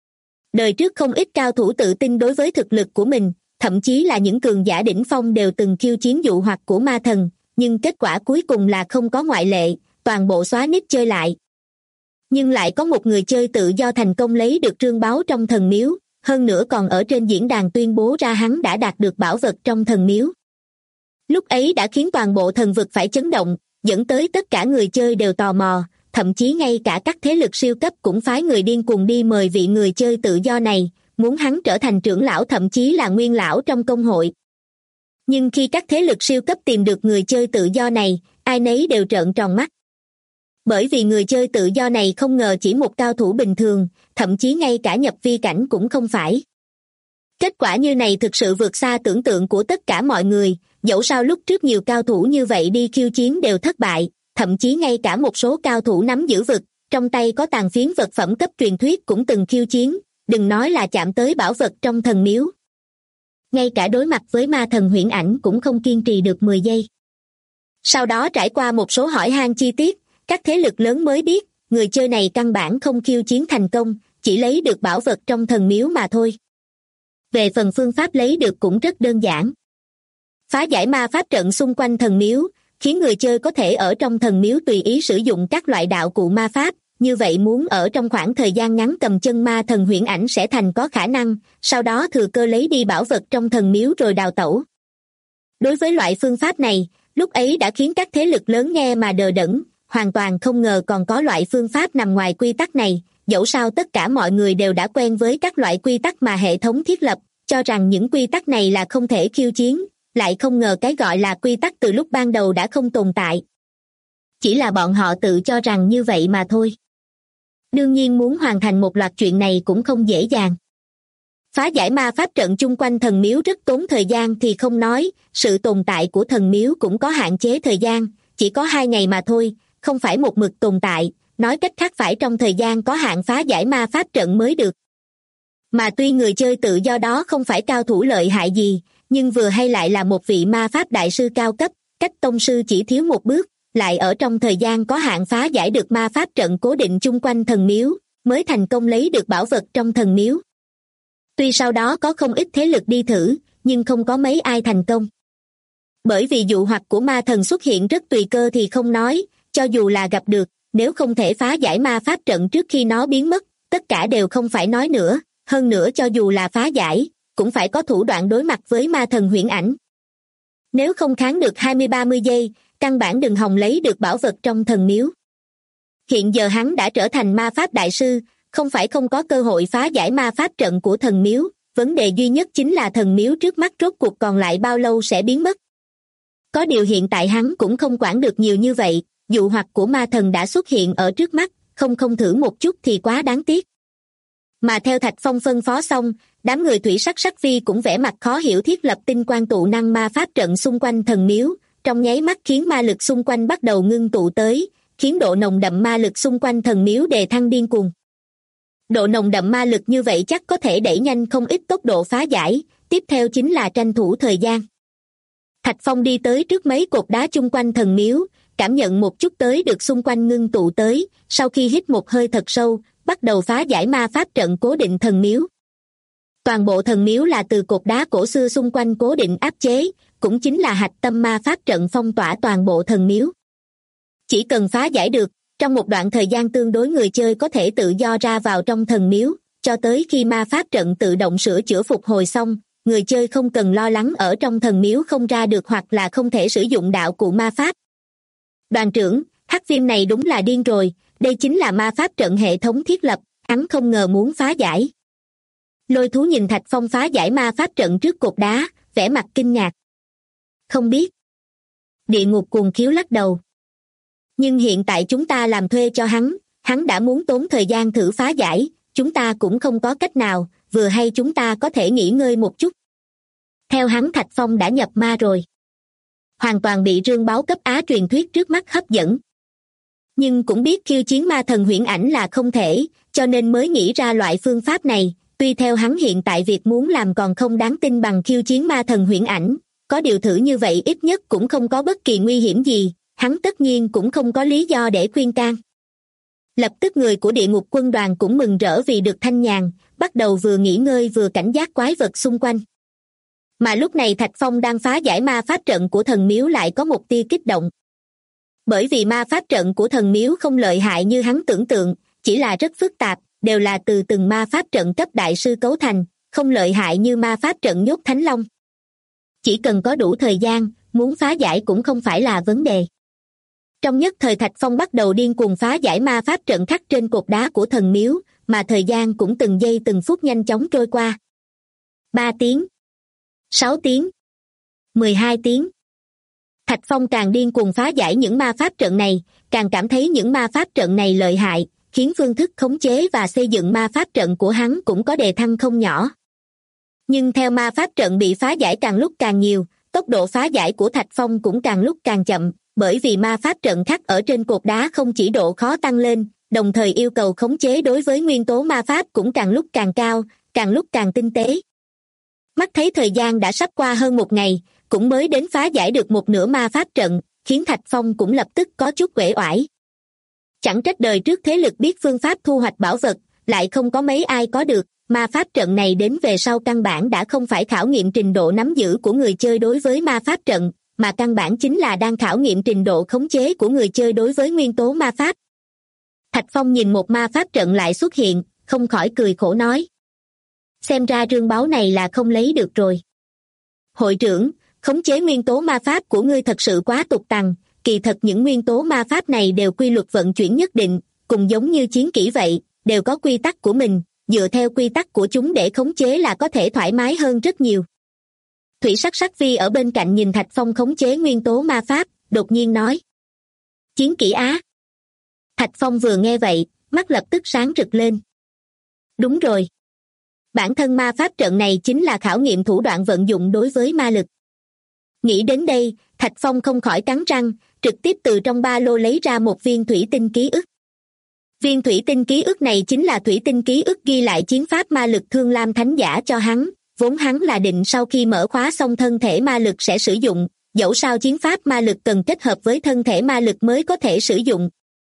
Đời trước không ít cao thủ tự tin đối với thực lực của mình, thậm chí là những cường giả đỉnh phong đều từng khiêu chiến dụ hoặc của ma thần, nhưng kết quả cuối cùng là không có ngoại lệ, toàn bộ xóa nít chơi lại. Nhưng lại có một người chơi tự do thành công lấy được trương báu trong thần miếu, hơn nữa còn ở trên diễn đàn tuyên bố ra hắn đã đạt được bảo vật trong thần miếu. Lúc ấy đã khiến toàn bộ thần vực phải chấn động, dẫn tới tất cả người chơi đều tò mò, thậm chí ngay cả các thế lực siêu cấp cũng phái người điên cuồng đi mời vị người chơi tự do này, muốn hắn trở thành trưởng lão thậm chí là nguyên lão trong công hội. Nhưng khi các thế lực siêu cấp tìm được người chơi tự do này, ai nấy đều trợn tròn mắt. Bởi vì người chơi tự do này không ngờ chỉ một cao thủ bình thường, thậm chí ngay cả nhập vi cảnh cũng không phải. Kết quả như này thực sự vượt xa tưởng tượng của tất cả mọi người, dẫu sao lúc trước nhiều cao thủ như vậy đi khiêu chiến đều thất bại, thậm chí ngay cả một số cao thủ nắm giữ vực, trong tay có tàn phiến vật phẩm cấp truyền thuyết cũng từng khiêu chiến, đừng nói là chạm tới bảo vật trong thần miếu. Ngay cả đối mặt với ma thần huyễn ảnh cũng không kiên trì được 10 giây. Sau đó trải qua một số hỏi han chi tiết, các thế lực lớn mới biết, người chơi này căn bản không khiêu chiến thành công, chỉ lấy được bảo vật trong thần miếu mà thôi. Về phần phương pháp lấy được cũng rất đơn giản. Phá giải ma pháp trận xung quanh thần miếu, khiến người chơi có thể ở trong thần miếu tùy ý sử dụng các loại đạo cụ ma pháp, như vậy muốn ở trong khoảng thời gian ngắn cầm chân ma thần huyễn ảnh sẽ thành có khả năng, sau đó thừa cơ lấy đi bảo vật trong thần miếu rồi đào tẩu. Đối với loại phương pháp này, lúc ấy đã khiến các thế lực lớn nghe mà đờ đẫn, hoàn toàn không ngờ còn có loại phương pháp nằm ngoài quy tắc này, dẫu sao tất cả mọi người đều đã quen với các loại quy tắc mà hệ thống thiết lập, cho rằng những quy tắc này là không thể khiêu chiến, lại không ngờ cái gọi là quy tắc từ lúc ban đầu đã không tồn tại. Chỉ là bọn họ tự cho rằng như vậy mà thôi. Đương nhiên muốn hoàn thành một loạt chuyện này cũng không dễ dàng. Phá giải ma pháp trận chung quanh thần miếu rất tốn thời gian thì không nói, sự tồn tại của thần miếu cũng có hạn chế thời gian, chỉ có 2 ngày mà thôi, không phải một mực tồn tại, nói cách khác phải trong thời gian có hạn phá giải ma pháp trận mới được. Mà tuy người chơi tự do đó không phải cao thủ lợi hại gì, nhưng vừa hay lại là một vị ma pháp đại sư cao cấp, cách tông sư chỉ thiếu một bước, lại ở trong thời gian có hạn phá giải được ma pháp trận cố định chung quanh thần miếu, mới thành công lấy được bảo vật trong thần miếu. Tuy sau đó có không ít thế lực đi thử, nhưng không có mấy ai thành công. Bởi vì dụ hoặc của ma thần xuất hiện rất tùy cơ thì không nói, cho dù là gặp được, nếu không thể phá giải ma pháp trận trước khi nó biến mất, tất cả đều không phải nói nữa, hơn nữa cho dù là phá giải, cũng phải có thủ đoạn đối mặt với ma thần huyễn ảnh. Nếu không kháng được 20-30 giây, căn bản đừng hòng lấy được bảo vật trong thần miếu. Hiện giờ hắn đã trở thành ma pháp đại sư, không phải không có cơ hội phá giải ma pháp trận của thần miếu, vấn đề duy nhất chính là thần miếu trước mắt rốt cuộc còn lại bao lâu sẽ biến mất. Có điều hiện tại hắn cũng không quản được nhiều như vậy, dụ hoặc của ma thần đã xuất hiện ở trước mắt, không thử một chút thì quá đáng tiếc. Mà theo Thạch Phong phân phó xong, đám người thủy sắc sắc phi cũng vẻ mặt khó hiểu thiết lập tinh quang tụ năng ma pháp trận xung quanh thần miếu, trong nháy mắt khiến ma lực xung quanh bắt đầu ngưng tụ tới, khiến độ nồng đậm ma lực xung quanh thần miếu đề thăng điên cuồng. Độ nồng đậm ma lực như vậy chắc có thể đẩy nhanh không ít tốc độ phá giải, tiếp theo chính là tranh thủ thời gian. Thạch Phong đi tới trước mấy cột đá chung quanh thần miếu, cảm nhận một chút tới được xung quanh ngưng tụ tới, sau khi hít một hơi thật sâu, bắt đầu phá giải ma pháp trận cố định thần miếu. Toàn bộ thần miếu là từ cột đá cổ xưa xung quanh cố định áp chế, cũng chính là hạch tâm ma pháp trận phong tỏa toàn bộ thần miếu. Chỉ cần phá giải được, trong một đoạn thời gian tương đối người chơi có thể tự do ra vào trong thần miếu, cho tới khi ma pháp trận tự động sửa chữa phục hồi xong, người chơi không cần lo lắng ở trong thần miếu không ra được hoặc là không thể sử dụng đạo cụ ma pháp. Đoàn trưởng, hắc viêm này đúng là điên rồi, đây chính là ma pháp trận hệ thống thiết lập, hắn không ngờ muốn phá giải. Lôi thú nhìn Thạch Phong phá giải ma pháp trận trước cột đá, vẻ mặt kinh ngạc. Không biết. Địa ngục cuồng khiếu lắc đầu. Nhưng hiện tại chúng ta làm thuê cho hắn đã muốn tốn thời gian thử phá giải, chúng ta cũng không có cách nào, vừa hay chúng ta có thể nghỉ ngơi một chút. Theo hắn Thạch Phong đã nhập ma rồi. Hoàn toàn bị rương báo cấp Á truyền thuyết trước mắt hấp dẫn. Nhưng cũng biết khiêu chiến ma thần huyễn ảnh là không thể, cho nên mới nghĩ ra loại phương pháp này, tuy theo hắn hiện tại việc muốn làm còn không đáng tin bằng khiêu chiến ma thần huyễn ảnh, có điều thử như vậy ít nhất cũng không có bất kỳ nguy hiểm gì, hắn tất nhiên cũng không có lý do để khuyên can. Lập tức người của địa ngục quân đoàn cũng mừng rỡ vì được thanh nhàn, bắt đầu vừa nghỉ ngơi vừa cảnh giác quái vật xung quanh. Mà lúc này Thạch Phong đang phá giải ma pháp trận của thần miếu lại có một tia kích động. Bởi vì ma pháp trận của thần miếu không lợi hại như hắn tưởng tượng, chỉ là rất phức tạp, đều là từ từng ma pháp trận cấp đại sư cấu thành, không lợi hại như ma pháp trận nhốt Thánh Long. Chỉ cần có đủ thời gian, muốn phá giải cũng không phải là vấn đề. Trong nhất thời Thạch Phong bắt đầu điên cuồng phá giải ma pháp trận khắc trên cột đá của thần miếu, mà thời gian cũng từng giây từng phút nhanh chóng trôi qua. 3 tiếng, 6 tiếng, 12 tiếng. Thạch Phong càng điên cuồng phá giải những ma pháp trận này, càng cảm thấy những ma pháp trận này lợi hại, khiến phương thức khống chế và xây dựng ma pháp trận của hắn cũng có đề thăng không nhỏ. Nhưng theo ma pháp trận bị phá giải càng lúc càng nhiều, tốc độ phá giải của Thạch Phong cũng càng lúc càng chậm, bởi vì ma pháp trận khắc ở trên cột đá không chỉ độ khó tăng lên, đồng thời yêu cầu khống chế đối với nguyên tố ma pháp cũng càng lúc càng cao, càng lúc càng tinh tế. Mắt thấy thời gian đã sắp qua hơn một ngày, cũng mới đến phá giải được một nửa ma pháp trận, khiến Thạch Phong cũng lập tức có chút uể oải. Chẳng trách đời trước thế lực biết phương pháp thu hoạch bảo vật, lại không có mấy ai có được, ma pháp trận này đến về sau căn bản đã không phải khảo nghiệm trình độ nắm giữ của người chơi đối với ma pháp trận, mà căn bản chính là đang khảo nghiệm trình độ khống chế của người chơi đối với nguyên tố ma pháp. Thạch Phong nhìn một ma pháp trận lại xuất hiện, không khỏi cười khổ nói. Xem ra rương báu này là không lấy được rồi. Hội trưởng, khống chế nguyên tố ma pháp của ngươi thật sự quá tục tằn, kỳ thật những nguyên tố ma pháp này đều quy luật vận chuyển nhất định, cùng giống như chiến kỹ vậy, đều có quy tắc của mình, dựa theo quy tắc của chúng để khống chế là có thể thoải mái hơn rất nhiều. Thủy sắc sắc vi ở bên cạnh nhìn Thạch Phong khống chế nguyên tố ma pháp, đột nhiên nói. Chiến kỹ á? Thạch Phong vừa nghe vậy, mắt lập tức sáng rực lên. Đúng rồi. Bản thân ma pháp trận này chính là khảo nghiệm thủ đoạn vận dụng đối với ma lực. Nghĩ đến đây, Thạch Phong không khỏi cắn răng, trực tiếp từ trong ba lô lấy ra một viên thủy tinh ký ức. Viên thủy tinh ký ức này chính là thủy tinh ký ức ghi lại chiến pháp ma lực Thương Lam Thánh Giả cho hắn, vốn hắn là định sau khi mở khóa xong thân thể ma lực sẽ sử dụng, dẫu sao chiến pháp ma lực cần kết hợp với thân thể ma lực mới có thể sử dụng.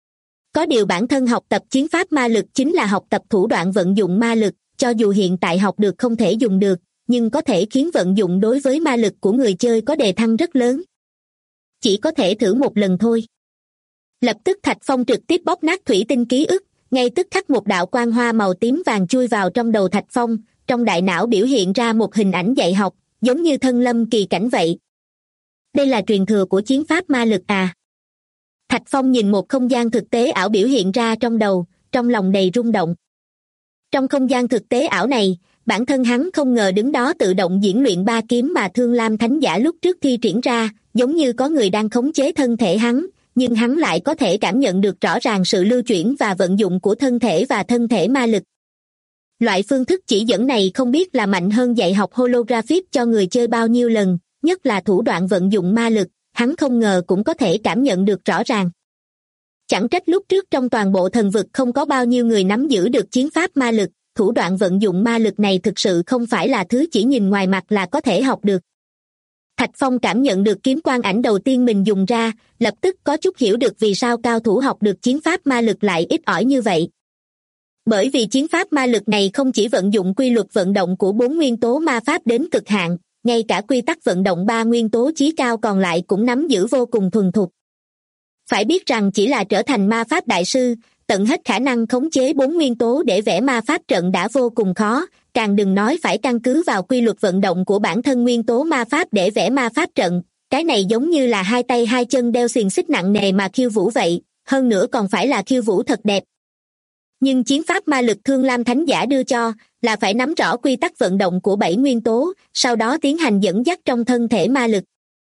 Có điều bản thân học tập chiến pháp ma lực chính là học tập thủ đoạn vận dụng ma lực, cho dù hiện tại học được không thể dùng được, nhưng có thể khiến vận dụng đối với ma lực của người chơi có đề thăng rất lớn. Chỉ có thể thử một lần thôi. Lập tức Thạch Phong trực tiếp bóp nát thủy tinh ký ức, ngay tức khắc một đạo quang hoa màu tím vàng chui vào trong đầu Thạch Phong, trong đại não biểu hiện ra một hình ảnh dạy học, giống như thân lâm kỳ cảnh vậy. Đây là truyền thừa của chiến pháp ma lực à? Thạch Phong nhìn một không gian thực tế ảo biểu hiện ra trong đầu, trong lòng đầy rung động. Trong không gian thực tế ảo này, bản thân hắn không ngờ đứng đó tự động diễn luyện ba kiếm mà Thương Lam Thánh Giả lúc trước thi triển ra, giống như có người đang khống chế thân thể hắn, nhưng hắn lại có thể cảm nhận được rõ ràng sự lưu chuyển và vận dụng của thân thể và thân thể ma lực. Loại phương thức chỉ dẫn này không biết là mạnh hơn dạy học holographic cho người chơi bao nhiêu lần, nhất là thủ đoạn vận dụng ma lực, hắn không ngờ cũng có thể cảm nhận được rõ ràng. Chẳng trách lúc trước trong toàn bộ thần vực không có bao nhiêu người nắm giữ được chiến pháp ma lực, thủ đoạn vận dụng ma lực này thực sự không phải là thứ chỉ nhìn ngoài mặt là có thể học được. Thạch Phong cảm nhận được kiếm quang ảnh đầu tiên mình dùng ra, lập tức có chút hiểu được vì sao cao thủ học được chiến pháp ma lực lại ít ỏi như vậy. Bởi vì chiến pháp ma lực này không chỉ vận dụng quy luật vận động của 4 nguyên tố ma pháp đến cực hạn, ngay cả quy tắc vận động 3 nguyên tố chí cao còn lại cũng nắm giữ vô cùng thuần thục. Phải biết rằng chỉ là trở thành ma pháp đại sư, tận hết khả năng khống chế 4 nguyên tố để vẽ ma pháp trận đã vô cùng khó, càng đừng nói phải căn cứ vào quy luật vận động của bản thân nguyên tố ma pháp để vẽ ma pháp trận. Cái này giống như là hai tay hai chân đeo xiềng xích nặng nề mà khiêu vũ vậy, hơn nữa còn phải là khiêu vũ thật đẹp. Nhưng chiến pháp ma lực Thương Lam Thánh Giả đưa cho là phải nắm rõ quy tắc vận động của 7 nguyên tố, sau đó tiến hành dẫn dắt trong thân thể ma lực.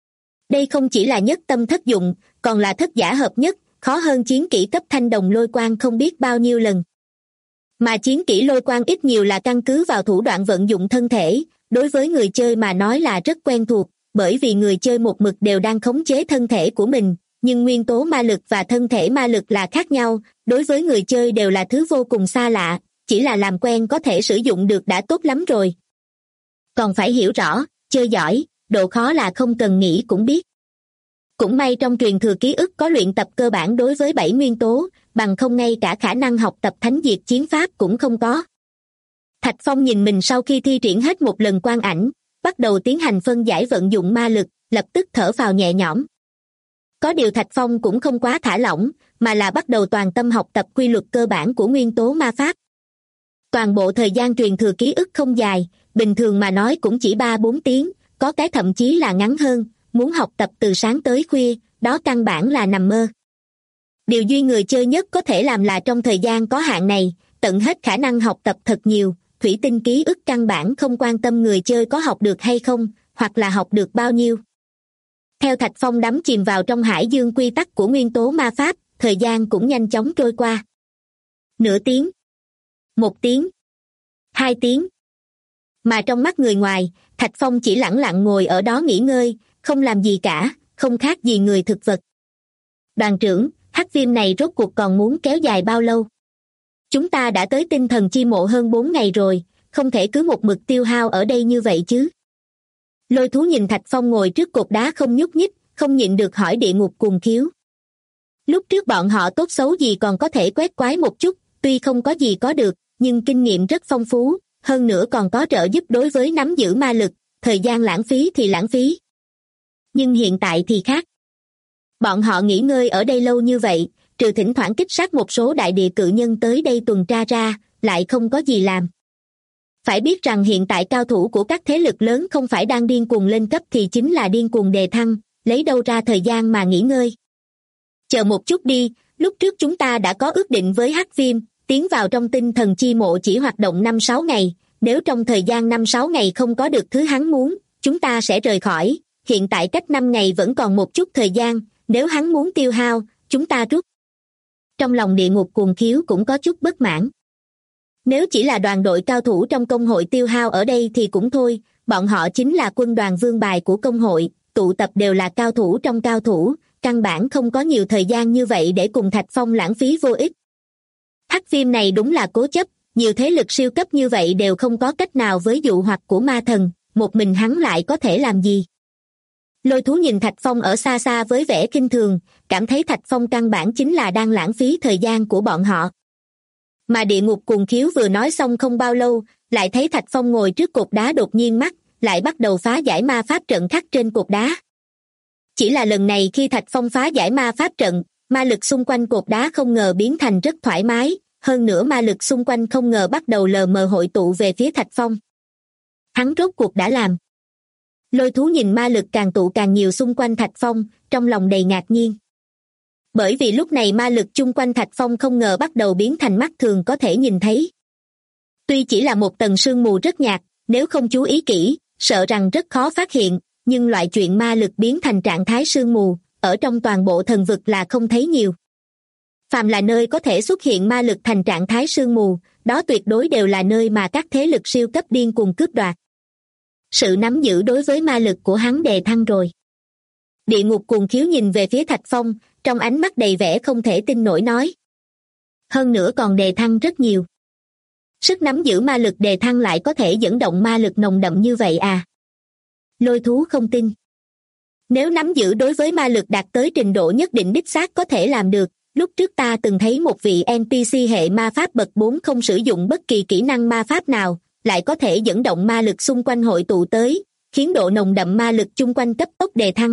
Đây không chỉ là nhất tâm thất dụng, còn là thất giả hợp nhất, khó hơn chiến kỹ cấp thanh đồng lôi quang không biết bao nhiêu lần. Mà chiến kỹ lôi quang ít nhiều là căn cứ vào thủ đoạn vận dụng thân thể, đối với người chơi mà nói là rất quen thuộc, bởi vì người chơi một mực đều đang khống chế thân thể của mình, nhưng nguyên tố ma lực và thân thể ma lực là khác nhau, đối với người chơi đều là thứ vô cùng xa lạ, chỉ là làm quen có thể sử dụng được đã tốt lắm rồi. Còn phải hiểu rõ, chơi giỏi, độ khó là không cần nghĩ cũng biết. Cũng may trong truyền thừa ký ức có luyện tập cơ bản đối với 7 nguyên tố, bằng không ngay cả khả năng học tập thánh diệt chiến pháp cũng không có. Thạch Phong nhìn mình sau khi thi triển hết một lần quang ảnh, bắt đầu tiến hành phân giải vận dụng ma lực, lập tức thở phào nhẹ nhõm. Có điều Thạch Phong cũng không quá thả lỏng, mà là bắt đầu toàn tâm học tập quy luật cơ bản của nguyên tố ma pháp. Toàn bộ thời gian truyền thừa ký ức không dài, bình thường mà nói cũng chỉ 3-4 tiếng, có cái thậm chí là ngắn hơn, muốn học tập từ sáng tới khuya, đó căn bản là nằm mơ. Điều duy người chơi nhất có thể làm là trong thời gian có hạn này, tận hết khả năng học tập thật nhiều, thủy tinh ký ức căn bản không quan tâm người chơi có học được hay không, hoặc là học được bao nhiêu. Theo Thạch Phong đắm chìm vào trong hải dương quy tắc của nguyên tố ma pháp, thời gian cũng nhanh chóng trôi qua. Nửa tiếng, 1 tiếng, 2 tiếng. Mà trong mắt người ngoài, Thạch Phong chỉ lẳng lặng ngồi ở đó nghỉ ngơi, không làm gì cả, không khác gì người thực vật. Đoàn trưởng, hắc viêm này rốt cuộc còn muốn kéo dài bao lâu? Chúng ta đã tới tinh thần chi mộ hơn 4 ngày rồi, không thể cứ một mực tiêu hao ở đây như vậy chứ. Lôi thú nhìn Thạch Phong ngồi trước cột đá không nhúc nhích, không nhịn được hỏi địa ngục cuồng khiếu. Lúc trước bọn họ tốt xấu gì còn có thể quét quái một chút, tuy không có gì có được, nhưng kinh nghiệm rất phong phú, hơn nữa còn có trợ giúp đối với nắm giữ ma lực, thời gian lãng phí thì lãng phí. Nhưng hiện tại thì khác. Bọn họ nghỉ ngơi ở đây lâu như vậy, trừ thỉnh thoảng kích sát một số đại địa cự nhân tới đây tuần tra ra, lại không có gì làm. Phải biết rằng hiện tại cao thủ của các thế lực lớn không phải đang điên cuồng lên cấp thì chính là điên cuồng đề thăng, lấy đâu ra thời gian mà nghỉ ngơi. Chờ một chút đi, lúc trước chúng ta đã có ước định với Hắc Viêm, tiến vào trong tinh thần chi mộ chỉ hoạt động 5-6 ngày, nếu trong thời gian 5-6 ngày không có được thứ hắn muốn, chúng ta sẽ rời khỏi, hiện tại cách 5 ngày vẫn còn một chút thời gian, nếu hắn muốn tiêu hao, chúng ta rút. Trong lòng địa ngục cuồng khiếu cũng có chút bất mãn. Nếu chỉ là đoàn đội cao thủ trong công hội tiêu hao ở đây thì cũng thôi, bọn họ chính là quân đoàn vương bài của công hội, tụ tập đều là cao thủ trong cao thủ, căn bản không có nhiều thời gian như vậy để cùng Thạch Phong lãng phí vô ích. Hắc Viêm này đúng là cố chấp, nhiều thế lực siêu cấp như vậy đều không có cách nào với dụ hoặc của ma thần, một mình hắn lại có thể làm gì. Lôi thú nhìn Thạch Phong ở xa xa với vẻ kinh thường, cảm thấy Thạch Phong căn bản chính là đang lãng phí thời gian của bọn họ. Mà địa ngục cuồng khiếu vừa nói xong không bao lâu, lại thấy Thạch Phong ngồi trước cột đá đột nhiên mắt, lại bắt đầu phá giải ma pháp trận khắc trên cột đá. Chỉ là lần này khi Thạch Phong phá giải ma pháp trận, ma lực xung quanh cột đá không ngờ biến thành rất thoải mái, hơn nữa ma lực xung quanh không ngờ bắt đầu lờ mờ hội tụ về phía Thạch Phong. Hắn rốt cuộc đã làm Lôi thú nhìn ma lực càng tụ càng nhiều xung quanh Thạch Phong, trong lòng đầy ngạc nhiên. Bởi vì lúc này ma lực chung quanh Thạch Phong không ngờ bắt đầu biến thành mắt thường có thể nhìn thấy. Tuy chỉ là một tầng sương mù rất nhạt, nếu không chú ý kỹ, sợ rằng rất khó phát hiện, nhưng loại chuyện ma lực biến thành trạng thái sương mù, ở trong toàn bộ thần vực là không thấy nhiều. Phàm là nơi có thể xuất hiện ma lực thành trạng thái sương mù, đó tuyệt đối đều là nơi mà các thế lực siêu cấp điên cuồng cướp đoạt. Sự nắm giữ đối với ma lực của hắn đề thăng rồi. Địa ngục cuồng khiếu nhìn về phía Thạch Phong, trong ánh mắt đầy vẻ không thể tin nổi nói. Hơn nữa còn đề thăng rất nhiều. Sức nắm giữ ma lực đề thăng lại có thể dẫn động ma lực nồng đậm như vậy à? Lôi thú không tin. Nếu nắm giữ đối với ma lực đạt tới trình độ nhất định đích xác có thể làm được. Lúc trước ta từng thấy một vị NPC hệ ma pháp bậc 4 không sử dụng bất kỳ kỹ năng ma pháp nào, lại có thể dẫn động ma lực xung quanh hội tụ tới, khiến độ nồng đậm ma lực chung quanh cấp tốc đề thăng.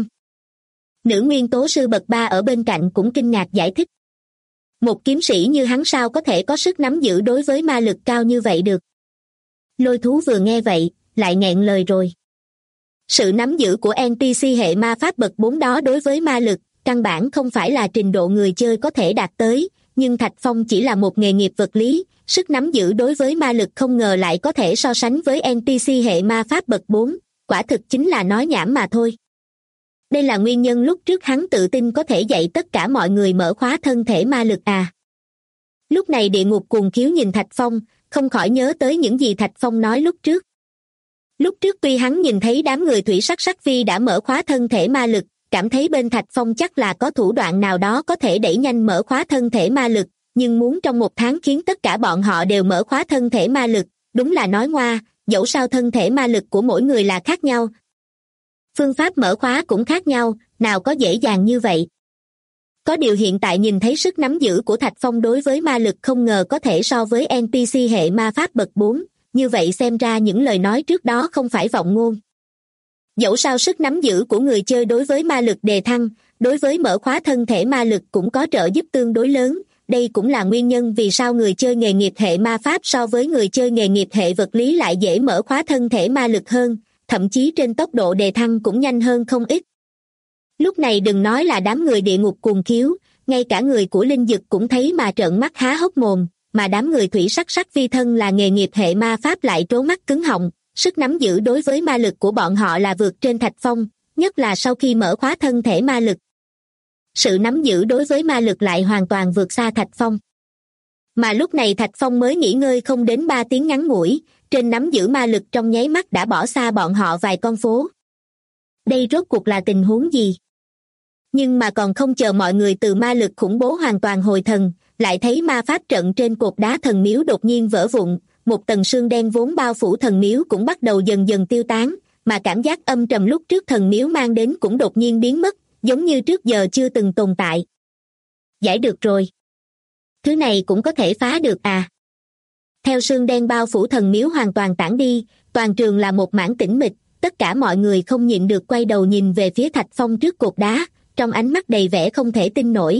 Nữ nguyên tố sư bậc 3 ở bên cạnh cũng kinh ngạc giải thích. Một kiếm sĩ như hắn sao có thể có sức nắm giữ đối với ma lực cao như vậy được? Lôi thú vừa nghe vậy, lại nghẹn lời rồi. Sự nắm giữ của NPC hệ ma pháp bậc 4 đó đối với ma lực, căn bản không phải là trình độ người chơi có thể đạt tới, nhưng Thạch Phong chỉ là một nghề nghiệp vật lý, sức nắm giữ đối với ma lực không ngờ lại có thể so sánh với NPC hệ ma pháp bậc 4, quả thực chính là nói nhảm mà thôi. Đây là nguyên nhân lúc trước hắn tự tin có thể dạy tất cả mọi người mở khóa thân thể ma lực à. Lúc này địa ngục cuồng khiếu nhìn Thạch Phong, không khỏi nhớ tới những gì Thạch Phong nói lúc trước. Lúc trước tuy hắn nhìn thấy đám người thủy sắc sắc phi đã mở khóa thân thể ma lực, cảm thấy bên Thạch Phong chắc là có thủ đoạn nào đó có thể đẩy nhanh mở khóa thân thể ma lực, nhưng muốn trong một tháng khiến tất cả bọn họ đều mở khóa thân thể ma lực, đúng là nói ngoa, dẫu sao thân thể ma lực của mỗi người là khác nhau. Phương pháp mở khóa cũng khác nhau, nào có dễ dàng như vậy. Có điều hiện tại nhìn thấy sức nắm giữ của Thạch Phong đối với ma lực không ngờ có thể so với NPC hệ ma pháp bậc 4, như vậy xem ra những lời nói trước đó không phải vọng ngôn. Dẫu sao sức nắm giữ của người chơi đối với ma lực đề thăng, đối với mở khóa thân thể ma lực cũng có trợ giúp tương đối lớn, đây cũng là nguyên nhân vì sao người chơi nghề nghiệp hệ ma pháp so với người chơi nghề nghiệp hệ vật lý lại dễ mở khóa thân thể ma lực hơn, thậm chí trên tốc độ đề thăng cũng nhanh hơn không ít. Lúc này đừng nói là đám người địa ngục cuồng khiếu, ngay cả người của linh dực cũng thấy mà trợn mắt há hốc mồm, mà đám người thủy sắc sắc phi thân là nghề nghiệp hệ ma pháp lại trố mắt cứng họng. Sức nắm giữ đối với ma lực của bọn họ là vượt trên Thạch Phong, nhất là sau khi mở khóa thân thể ma lực. Sự nắm giữ đối với ma lực lại hoàn toàn vượt xa Thạch Phong. Mà lúc này Thạch Phong mới nghỉ ngơi không đến 3 tiếng ngắn ngủi, trên nắm giữ ma lực trong nháy mắt đã bỏ xa bọn họ vài con phố. Đây rốt cuộc là tình huống gì? Nhưng mà còn không chờ mọi người từ ma lực khủng bố hoàn toàn hồi thần, lại thấy ma pháp trận trên cột đá thần miếu đột nhiên vỡ vụn. Một tầng sương đen vốn bao phủ thần miếu cũng bắt đầu dần dần tiêu tán, mà cảm giác âm trầm lúc trước thần miếu mang đến cũng đột nhiên biến mất, giống như trước giờ chưa từng tồn tại. Giải được rồi. Thứ này cũng có thể phá được à? Theo sương đen bao phủ thần miếu hoàn toàn tản đi, toàn trường là một mảng tĩnh mịch, tất cả mọi người không nhịn được quay đầu nhìn về phía Thạch Phong trước cột đá, trong ánh mắt đầy vẻ không thể tin nổi.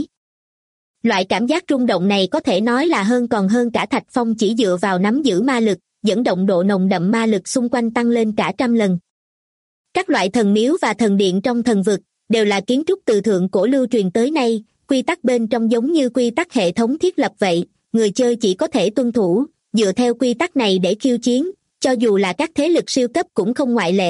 Loại cảm giác rung động này có thể nói là còn hơn cả Thạch Phong chỉ dựa vào nắm giữ ma lực, dẫn động độ nồng đậm ma lực xung quanh tăng lên cả 100 lần. Các loại thần miếu và thần điện trong thần vực đều là kiến trúc từ thượng cổ lưu truyền tới nay, quy tắc bên trong giống như quy tắc hệ thống thiết lập vậy, người chơi chỉ có thể tuân thủ, dựa theo quy tắc này để khiêu chiến, cho dù là các thế lực siêu cấp cũng không ngoại lệ.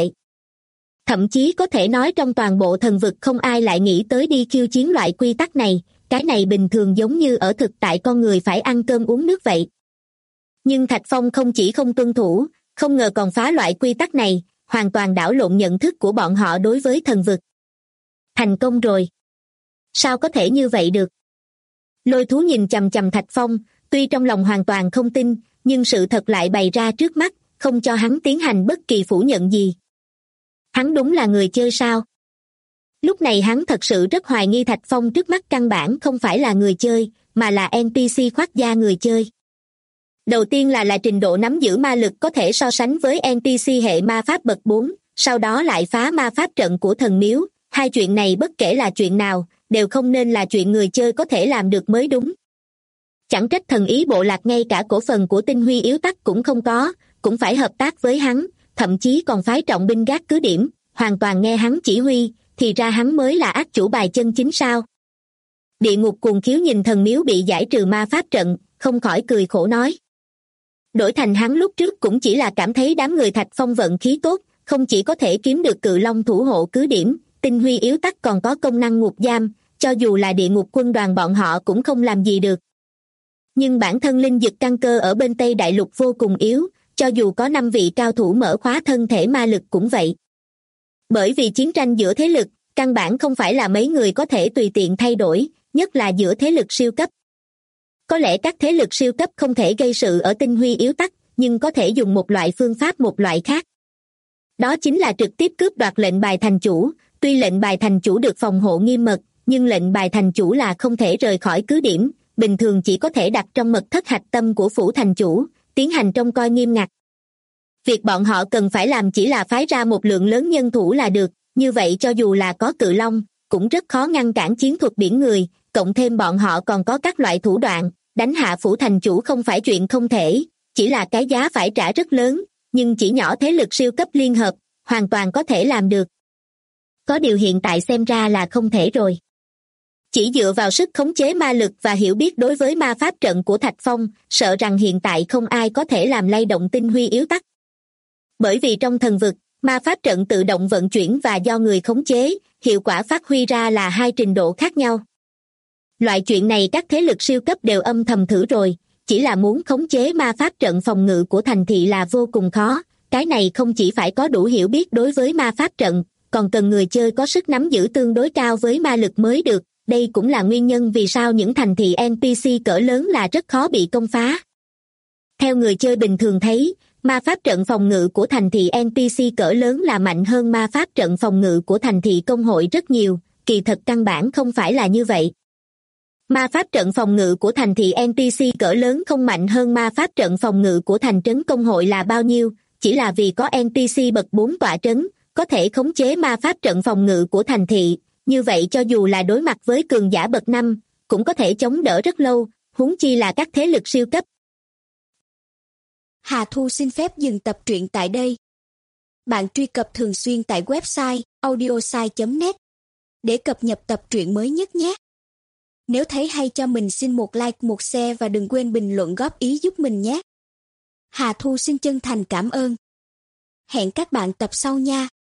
Thậm chí có thể nói trong toàn bộ thần vực không ai lại nghĩ tới đi khiêu chiến loại quy tắc này, cái này bình thường giống như ở thực tại con người phải ăn cơm uống nước vậy. Nhưng Thạch Phong không chỉ không tuân thủ, không ngờ còn phá loại quy tắc này, hoàn toàn đảo lộn nhận thức của bọn họ đối với thần vực. Thành công rồi. Sao có thể như vậy được? Lôi thú nhìn chằm chằm Thạch Phong, tuy trong lòng hoàn toàn không tin, nhưng sự thật lại bày ra trước mắt, không cho hắn tiến hành bất kỳ phủ nhận gì. Hắn đúng là người chơi sao? Lúc này hắn thật sự rất hoài nghi Thạch Phong trước mắt căn bản không phải là người chơi, mà là NPC khoác da người chơi. Đầu tiên là trình độ nắm giữ ma lực có thể so sánh với NPC hệ ma pháp bậc 4, sau đó lại phá ma pháp trận của thần miếu. Hai chuyện này bất kể là chuyện nào, đều không nên là chuyện người chơi có thể làm được mới đúng. Chẳng trách thần ý bộ lạc ngay cả cổ phần của tinh huy yếu tắc cũng không có, cũng phải hợp tác với hắn, thậm chí còn phái trọng binh gác cứ điểm, hoàn toàn nghe hắn chỉ huy, thì ra hắn mới là ác chủ bài chân chính sao? Địa ngục cuồng khiếu nhìn thần miếu bị giải trừ ma pháp trận, không khỏi cười khổ nói. Đổi thành hắn lúc trước cũng chỉ là cảm thấy đám người Thạch Phong vận khí tốt, không chỉ có thể kiếm được Cự Long thủ hộ cứ điểm, tinh huy yếu tắc còn có công năng ngục giam, cho dù là địa ngục quân đoàn bọn họ cũng không làm gì được. Nhưng bản thân linh dực căn cơ ở bên Tây Đại Lục vô cùng yếu, cho dù có 5 vị cao thủ mở khóa thân thể ma lực cũng vậy. Bởi vì chiến tranh giữa thế lực, căn bản không phải là mấy người có thể tùy tiện thay đổi, nhất là giữa thế lực siêu cấp. Có lẽ các thế lực siêu cấp không thể gây sự ở tinh huy yếu tắc, nhưng có thể dùng một loại phương pháp một loại khác. Đó chính là trực tiếp cướp đoạt lệnh bài thành chủ, tuy lệnh bài thành chủ được phòng hộ nghiêm mật, nhưng lệnh bài thành chủ là không thể rời khỏi cứ điểm, bình thường chỉ có thể đặt trong mật thất hạch tâm của phủ thành chủ, tiến hành trông coi nghiêm ngặt. Việc bọn họ cần phải làm chỉ là phái ra một lượng lớn nhân thủ là được, như vậy cho dù là có Cự Long, cũng rất khó ngăn cản chiến thuật biển người, cộng thêm bọn họ còn có các loại thủ đoạn, đánh hạ phủ thành chủ không phải chuyện không thể, chỉ là cái giá phải trả rất lớn, nhưng chỉ nhỏ thế lực siêu cấp liên hợp, hoàn toàn có thể làm được. Có điều hiện tại xem ra là không thể rồi. Chỉ dựa vào sức khống chế ma lực và hiểu biết đối với ma pháp trận của Thạch Phong, sợ rằng hiện tại không ai có thể làm lay động tinh huy yếu tắc. Bởi vì trong thần vực, ma pháp trận tự động vận chuyển và do người khống chế, hiệu quả phát huy ra là 2 trình độ khác nhau. Loại chuyện này các thế lực siêu cấp đều âm thầm thử rồi, chỉ là muốn khống chế ma pháp trận phòng ngự của thành thị là vô cùng khó, cái này không chỉ phải có đủ hiểu biết đối với ma pháp trận, còn cần người chơi có sức nắm giữ tương đối cao với ma lực mới được, đây cũng là nguyên nhân vì sao những thành thị NPC cỡ lớn là rất khó bị công phá. Theo người chơi bình thường thấy, ma pháp trận phòng ngự của thành thị NPC cỡ lớn là mạnh hơn ma pháp trận phòng ngự của thành thị công hội rất nhiều, kỳ thật căn bản không phải là như vậy. Ma pháp trận phòng ngự của thành thị NPC cỡ lớn không mạnh hơn ma pháp trận phòng ngự của thành trấn công hội là bao nhiêu, chỉ là vì có NPC bậc 4 tọa trấn, có thể khống chế ma pháp trận phòng ngự của thành thị, như vậy cho dù là đối mặt với cường giả bậc 5, cũng có thể chống đỡ rất lâu, huống chi là các thế lực siêu cấp. Hà Thu xin phép dừng tập truyện tại đây. Bạn truy cập thường xuyên tại website audiosai.net để cập nhật tập truyện mới nhất nhé. Nếu thấy hay cho mình xin một like, một share và đừng quên bình luận góp ý giúp mình nhé. Hà Thu xin chân thành cảm ơn. Hẹn các bạn tập sau nha.